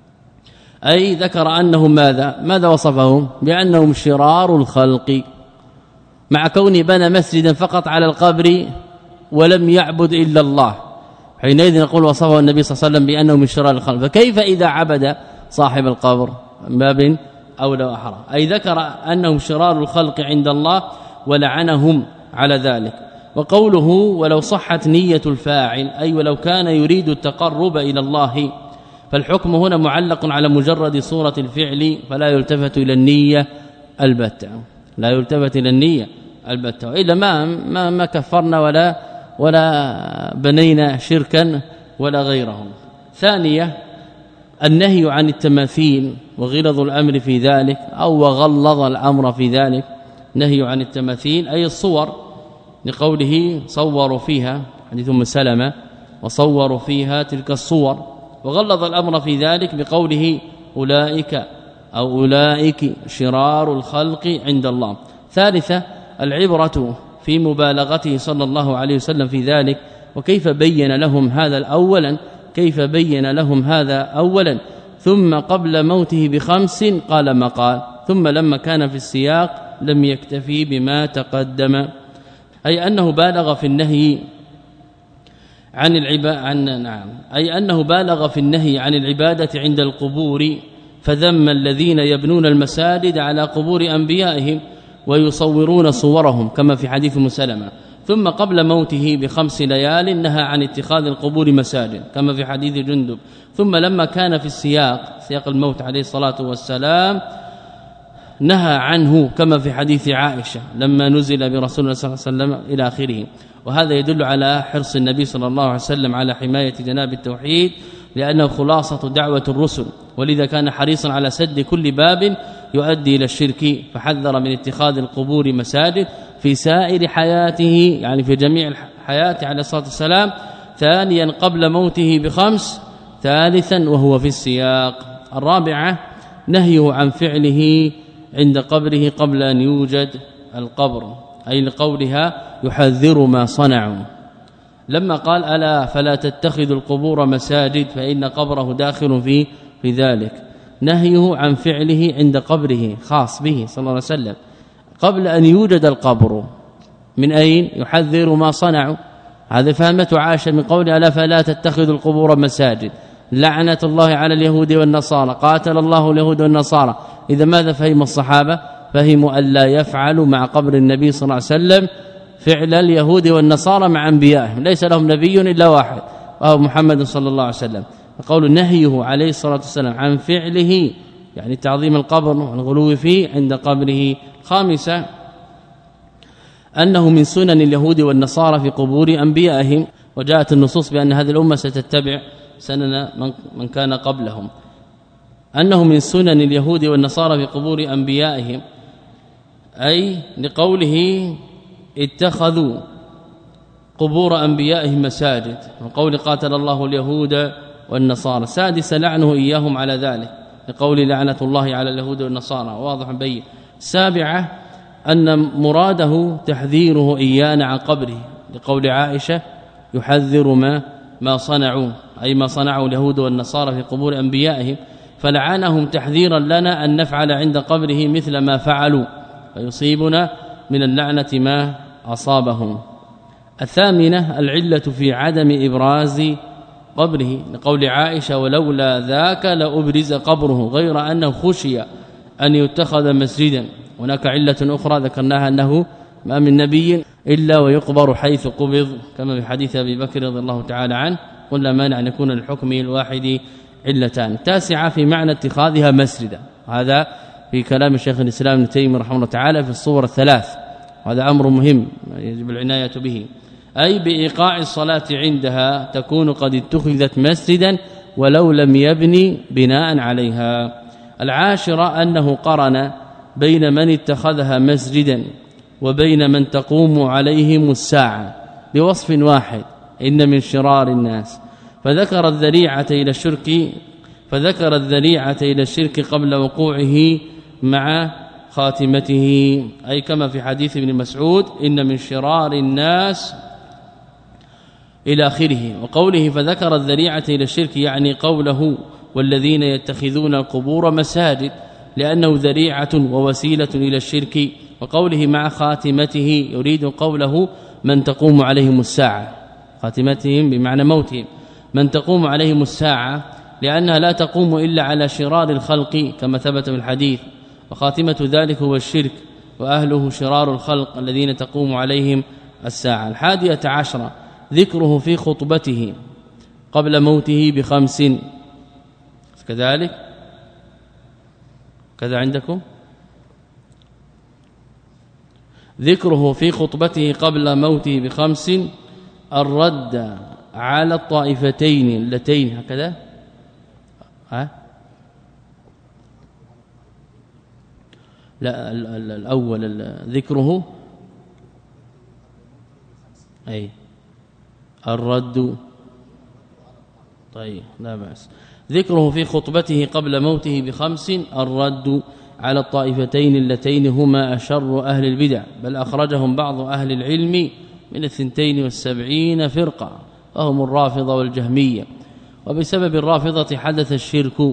Speaker 1: أي ذكر أنهم ماذا ماذا وصفهم بأنهم شرار الخلق مع كونه بنى مسجدا فقط على القبر ولم يعبد إلا الله حينئذ نقول وصفه النبي صلى الله عليه وسلم بأنه من شرار الخلق فكيف إذا عبد صاحب القبر باب أولى وأحرى أي ذكر أنهم شرار الخلق عند الله ولعنهم على ذلك. وقوله ولو صحت نية الفاعل أي ولو كان يريد التقرب إلى الله فالحكم هنا معلق على مجرد صورة الفعل فلا يلتفت إلى النية البتة لا يلتفت إلى النية البتة إلا ما ما, ما كفرنا ولا ولا بنينا شركا ولا غيرهم. ثانية النهي عن التماثيل وغلظ الأمر في ذلك أو وغلظ الأمر في ذلك نهي عن التماثيل أي الصور لقوله صوروا فيها حديث ام سلمة وصوروا فيها تلك الصور وغلظ الأمر في ذلك بقوله أولئك أو أولئك شرار الخلق عند الله. ثالثة العبرة في مبالغته صلى الله عليه وسلم في ذلك وكيف بين لهم هذا أولا كيف بين لهم هذا أولا ثم قبل موته بخمس قال ما قال ثم لما كان في السياق لم يكتفي بما تقدم أي أنه بالغ في النهي عن العبادة عن نعم أي أنه بالغ في النهي عن العبادة عند القبور فذم الذين يبنون المساجد على قبور أنبيائهم ويصورون صورهم كما في حديث ام سلمة ثم قبل موته بخمس ليال نهى عن اتخاذ القبور مساجد كما في حديث جندب ثم لما كان في السياق سياق الموت عليه الصلاة والسلام نهى عنه كما في حديث عائشة لما نزل برسول الله صلى الله عليه وسلم إلى آخره. وهذا يدل على حرص النبي صلى الله عليه وسلم على حماية جناب التوحيد لأنه خلاصة دعوة الرسل ولذا كان حريصا على سد كل باب يؤدي إلى الشرك فحذر من اتخاذ القبور مساجد في سائر حياته يعني في جميع الحياة عليه الصلاة والسلام. ثانيا قبل موته بخمس ثالثا وهو في السياق. الرابعة نهيه عن فعله عند قبره قبل أن يوجد القبر أي لقولها يحذر ما صنعوا لما قال ألا فلا تتخذوا القبور مساجد فإن قبره داخل في في ذلك نهيه عن فعله عند قبره خاص به صلى الله عليه وسلم قبل أن يوجد القبر. من أين؟ يحذر ما صنعوا. هذا فهمته عائشة من قول ألا فلا تتخذوا القبور مساجد، لعنة الله على اليهود والنصارى، قاتل الله اليهود والنصارى. إذا ماذا فهم الصحابة؟ فهموا ألا يفعلوا مع قبر النبي صلى الله عليه وسلم فعل اليهود والنصارى مع انبيائهم، ليس لهم نبي الا واحد وهو محمد صلى الله عليه وسلم. فقول نهيه عليه الصلاه والسلام عن فعله يعني تعظيم القبر والغلو فيه عند قبره. خامسا أنه من سنن اليهود والنصارى في قبور انبيائهم، وجاءت النصوص بأن هذه الأمة ستتبع سنن من كان قبلهم. أنه من سنن اليهود والنصارى في قبور انبيائهم، أي لقوله اتخذوا قبور انبيائهم مساجد، وقول قاتل الله اليهود والنصارى. سادس لعنه اياهم على ذلك لقول لعنة الله على اليهود والنصارى، واضح بين. سابعه أن مراده تحذيره ايانا عن قبره لقول عائشة يحذر ما ما صنعوا، أي ما صنعوا اليهود والنصارى في قبور انبيائهم، فلعنهم تحذيرا لنا أن نفعل عند قبره مثل ما فعلوا فيصيبنا من اللعنة ما أصابهم. الثامنة العلة في عدم إبراز قبره لقول عائشة ولولا ذاك لأبرز قبره، غير أنه خشي أن يتخذ مسجدا. هناك علة أخرى ذكرناها أنه ما من نبي إلا ويقبر حيث قبض، كما في حديث أبي بكر رضي الله تعالى عنه، ولا مانع أن يكون الحكم الواحد علتان. تاسعة في معنى اتخاذها مسجدا، هذا في كلام الشيخ الإسلام ابن تيمية رحمه الله تعالى في الصور الثلاث، وهذا أمر مهم يجب العناية به، أي بإيقاع الصلاة عندها تكون قد اتخذت مسجدا ولو لم يبني بناء عليها. العاشرة أنه قرن بين من اتخذها مسجدا وبين من تقوم عليهم الساعة بوصف واحد، إن من شرار الناس، فذكر الذريعة إلى الشرك فذكر الذريعة إلى الشرك قبل وقوعه مع خاتمته، أي كما في حديث ابن مسعود إن من شرار الناس إلى آخره. وقوله فذكر الذريعة إلى الشرك يعني قوله والذين يتخذون القبور مساجد، لأنه ذريعة ووسيلة إلى الشرك. وقوله مع خاتمته يريد قوله من تقوم عليهم الساعة، خاتمتهم بمعنى موتهم، من تقوم عليهم الساعة لأنها لا تقوم إلا على شرار الخلق كما ثبت في الحديث، وخاتمة ذلك هو الشرك وأهله شرار الخلق الذين تقوم عليهم الساعة. الحادية عشرة ذكره في خطبته قبل موته بخمس، كذلك كذا عندكم ذكره في خطبته قبل موته بخمس الرد على الطائفتين اللتين، هكذا ها لا الأول ذكره أي الرد، طيب لا بأس. ذكره في خطبته قبل موته بخمس الرد على الطائفتين اللتين هما أشر أهل البدع، بل أخرجهم بعض أهل العلم من الثنتين والسبعين فرقة وهم الرافضة والجهمية، وبسبب الرافضة حدث الشرك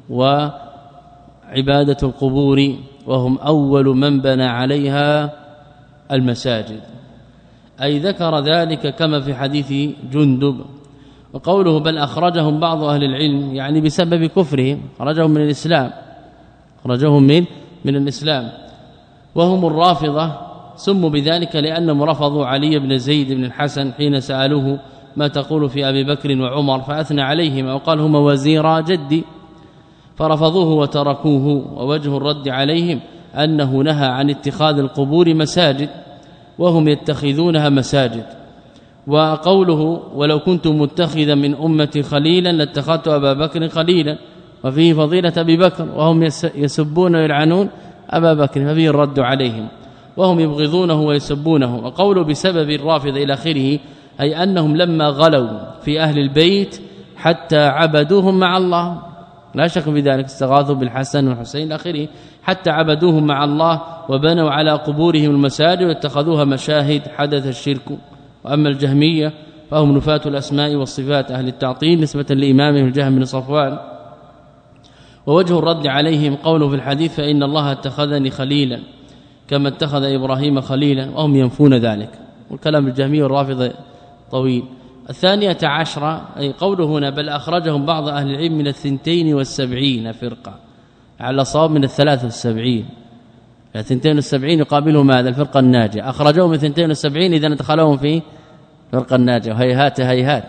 Speaker 1: وعبادة القبور، وهم أول من بنى عليها المساجد، أي ذكر ذلك كما في حديث جندب. وقوله بل أخرجهم بعض أهل العلم يعني بسبب كفرهم، خرجهم من الإسلام خرجهم من من الإسلام، وهم الرافضة سموا بذلك لأنهم رفضوا علي بن زيد بن الحسن حين سألوه ما تقول في أبي بكر وعمر، فأثنى عليهما وقال هما وزيرا جدي، فرفضوه وتركوه. ووجه الرد عليهم أنه نهى عن اتخاذ القبور مساجد وهم يتخذونها مساجد. وقوله ولو كنت متخذا من أمتي خليلا لاتخذت أبا بكر خليلا، وفيه فضيلة أبي بكر، وهم يسبون ويلعنون أبا بكر، ففيه الرد عليهم وهم يبغضونه ويسبونه. وقوله بسبب الرافضة إلى آخره أي أنهم لما غلوا في أهل البيت حتى عبدوهم مع الله، لا شك في ذلك، استغاثوا بالحسن والحسين إلى آخره، حتى عبدوهم مع الله وبنوا على قبورهم المساجد واتخذوها مشاهد، حدث الشرك. وأما الجهمية فهم نفاة الأسماء والصفات أهل التعطيل نسبة لإمامهم الجهم بن صفوان. ووجه الرد عليهم قوله في الحديث فإن الله اتخذني خليلا، كما اتخذ إبراهيم خليلا وهم ينفون ذلك، والكلام الجهمي والرافضة طويل. الثانية عشرة أي قوله هنا بل أخرجهم بعض أهل العلم من الثنتين والسبعين فرقة، على صواب من الثلاث والسبعين. الثنتين والسبعين يقابله ماذا؟ الفرقة الناجية. أخرجوهم من الثنتين والسبعين إذا ادخلوهم في فرقة الناجية، وهيهات هيهات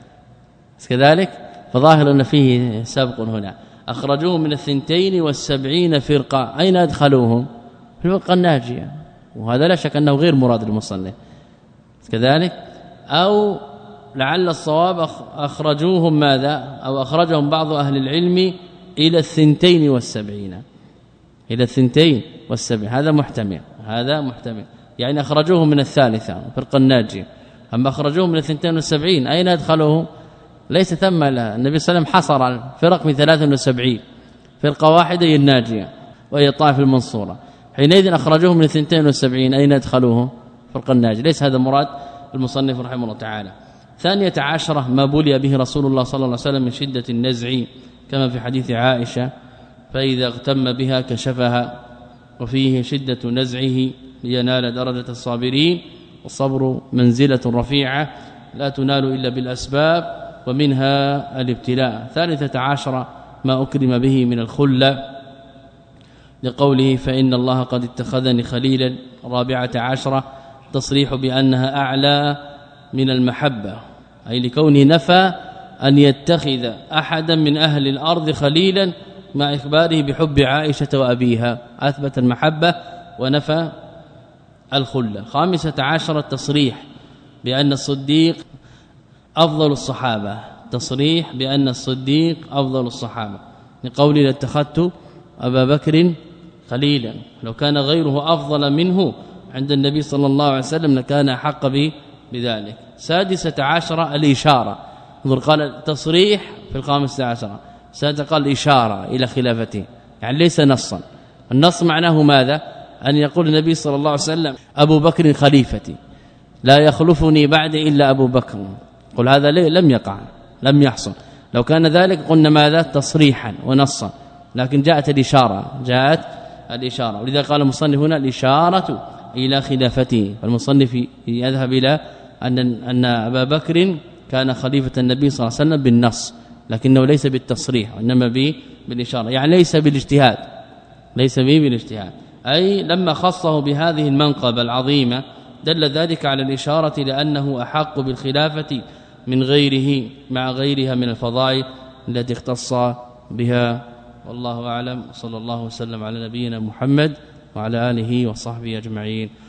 Speaker 1: كذلك، فظاهر أن فيه سبق هنا. أخرجوهم من الثنتين والسبعين فرقة، أين أدخلوهم؟ في الفرقة الناجية، وهذا لا شك أنه غير مراد المصنف كذلك. أو لعل الصواب أخرجوهم ماذا؟ أو أخرجهم بعض أهل العلم إلى الثنتين والسبعين، إلى الثنتين والسبعين، هذا محتمل، هذا محتمل، يعني أخرجوهم من الثالثة الفرقة الناجية. أما أخرجوهم من الثنتين والسبعين أين أدخلوهم؟ ليس ثم لا. النبي صلى الله عليه وسلم حصر الفرق من ثلاثة وسبعين، فرقة واحدة هي الناجية وهي الطائفة المنصورة، حينئذ أخرجوهم من الثنتين والسبعين أين أدخلوهم؟ فرقة الناجية. ليس هذا مراد المصنف رحمه الله تعالى. ثانية عشرة ما بلي به رسول الله صلى الله عليه وسلم من شدة النزع، كما في حديث عائشة فإذا اغتم بها كشفها، وفيه شدة نزعه لينال درجة الصابرين، والصبر منزلة رفيعة لا تنال إلا بالأسباب ومنها الابتلاء. ثالثة عشرة ما أكرم به من الخلة لقوله فإن الله قد اتخذني خليلا. رابعة عشرة تصريح بأنها أعلى من المحبة، أي لكونه نفى أن يتخذ أحدا من أهل الأرض خليلا مع إخباره بحب عائشة وأبيها، أثبت المحبة ونفى الخلة. خامسة عشرة تصريح بأن الصديق أفضل الصحابة، تصريح بأن الصديق أفضل الصحابة لقوله لاتخذت أبا بكر خليلا، لو كان غيره أفضل منه عند النبي صلى الله عليه وسلم لكان أحق به بذلك. سادسة عشرة الإشارة، انظر قال تصريح في الخامسة عشرة، سادسة قال إشارة إلى خلافته، يعني ليس نصا. النص معناه ماذا؟ أن يقول النبي صلى الله عليه وسلم أبو بكر خليفتي لا يخلفني بعد إلا أبو بكر، قل هذا لم يقع لم يحصل. لو كان ذلك قلنا ماذا؟ تصريحا ونصا، لكن جاءت الإشارة، جاءت الإشارة، ولذا قال المصنف هنا الإشارة إلى خلافته. فالمصنف يذهب إلى أن أن أبا بكر كان خليفة النبي صلى الله عليه وسلم بالنص، لكنه ليس بالتصريح وإنما به بالإشارة، يعني ليس بالاجتهاد، ليس به بالاجتهاد، أي لما خصه بهذه المنقبة العظيمة دل ذلك على الإشارة لأنه أحق بالخلافة من غيره مع غيرها من الفضائل التي اختص بها. والله أعلم، صلى الله وسلم على نبينا محمد وعلى آله وصحبه أجمعين.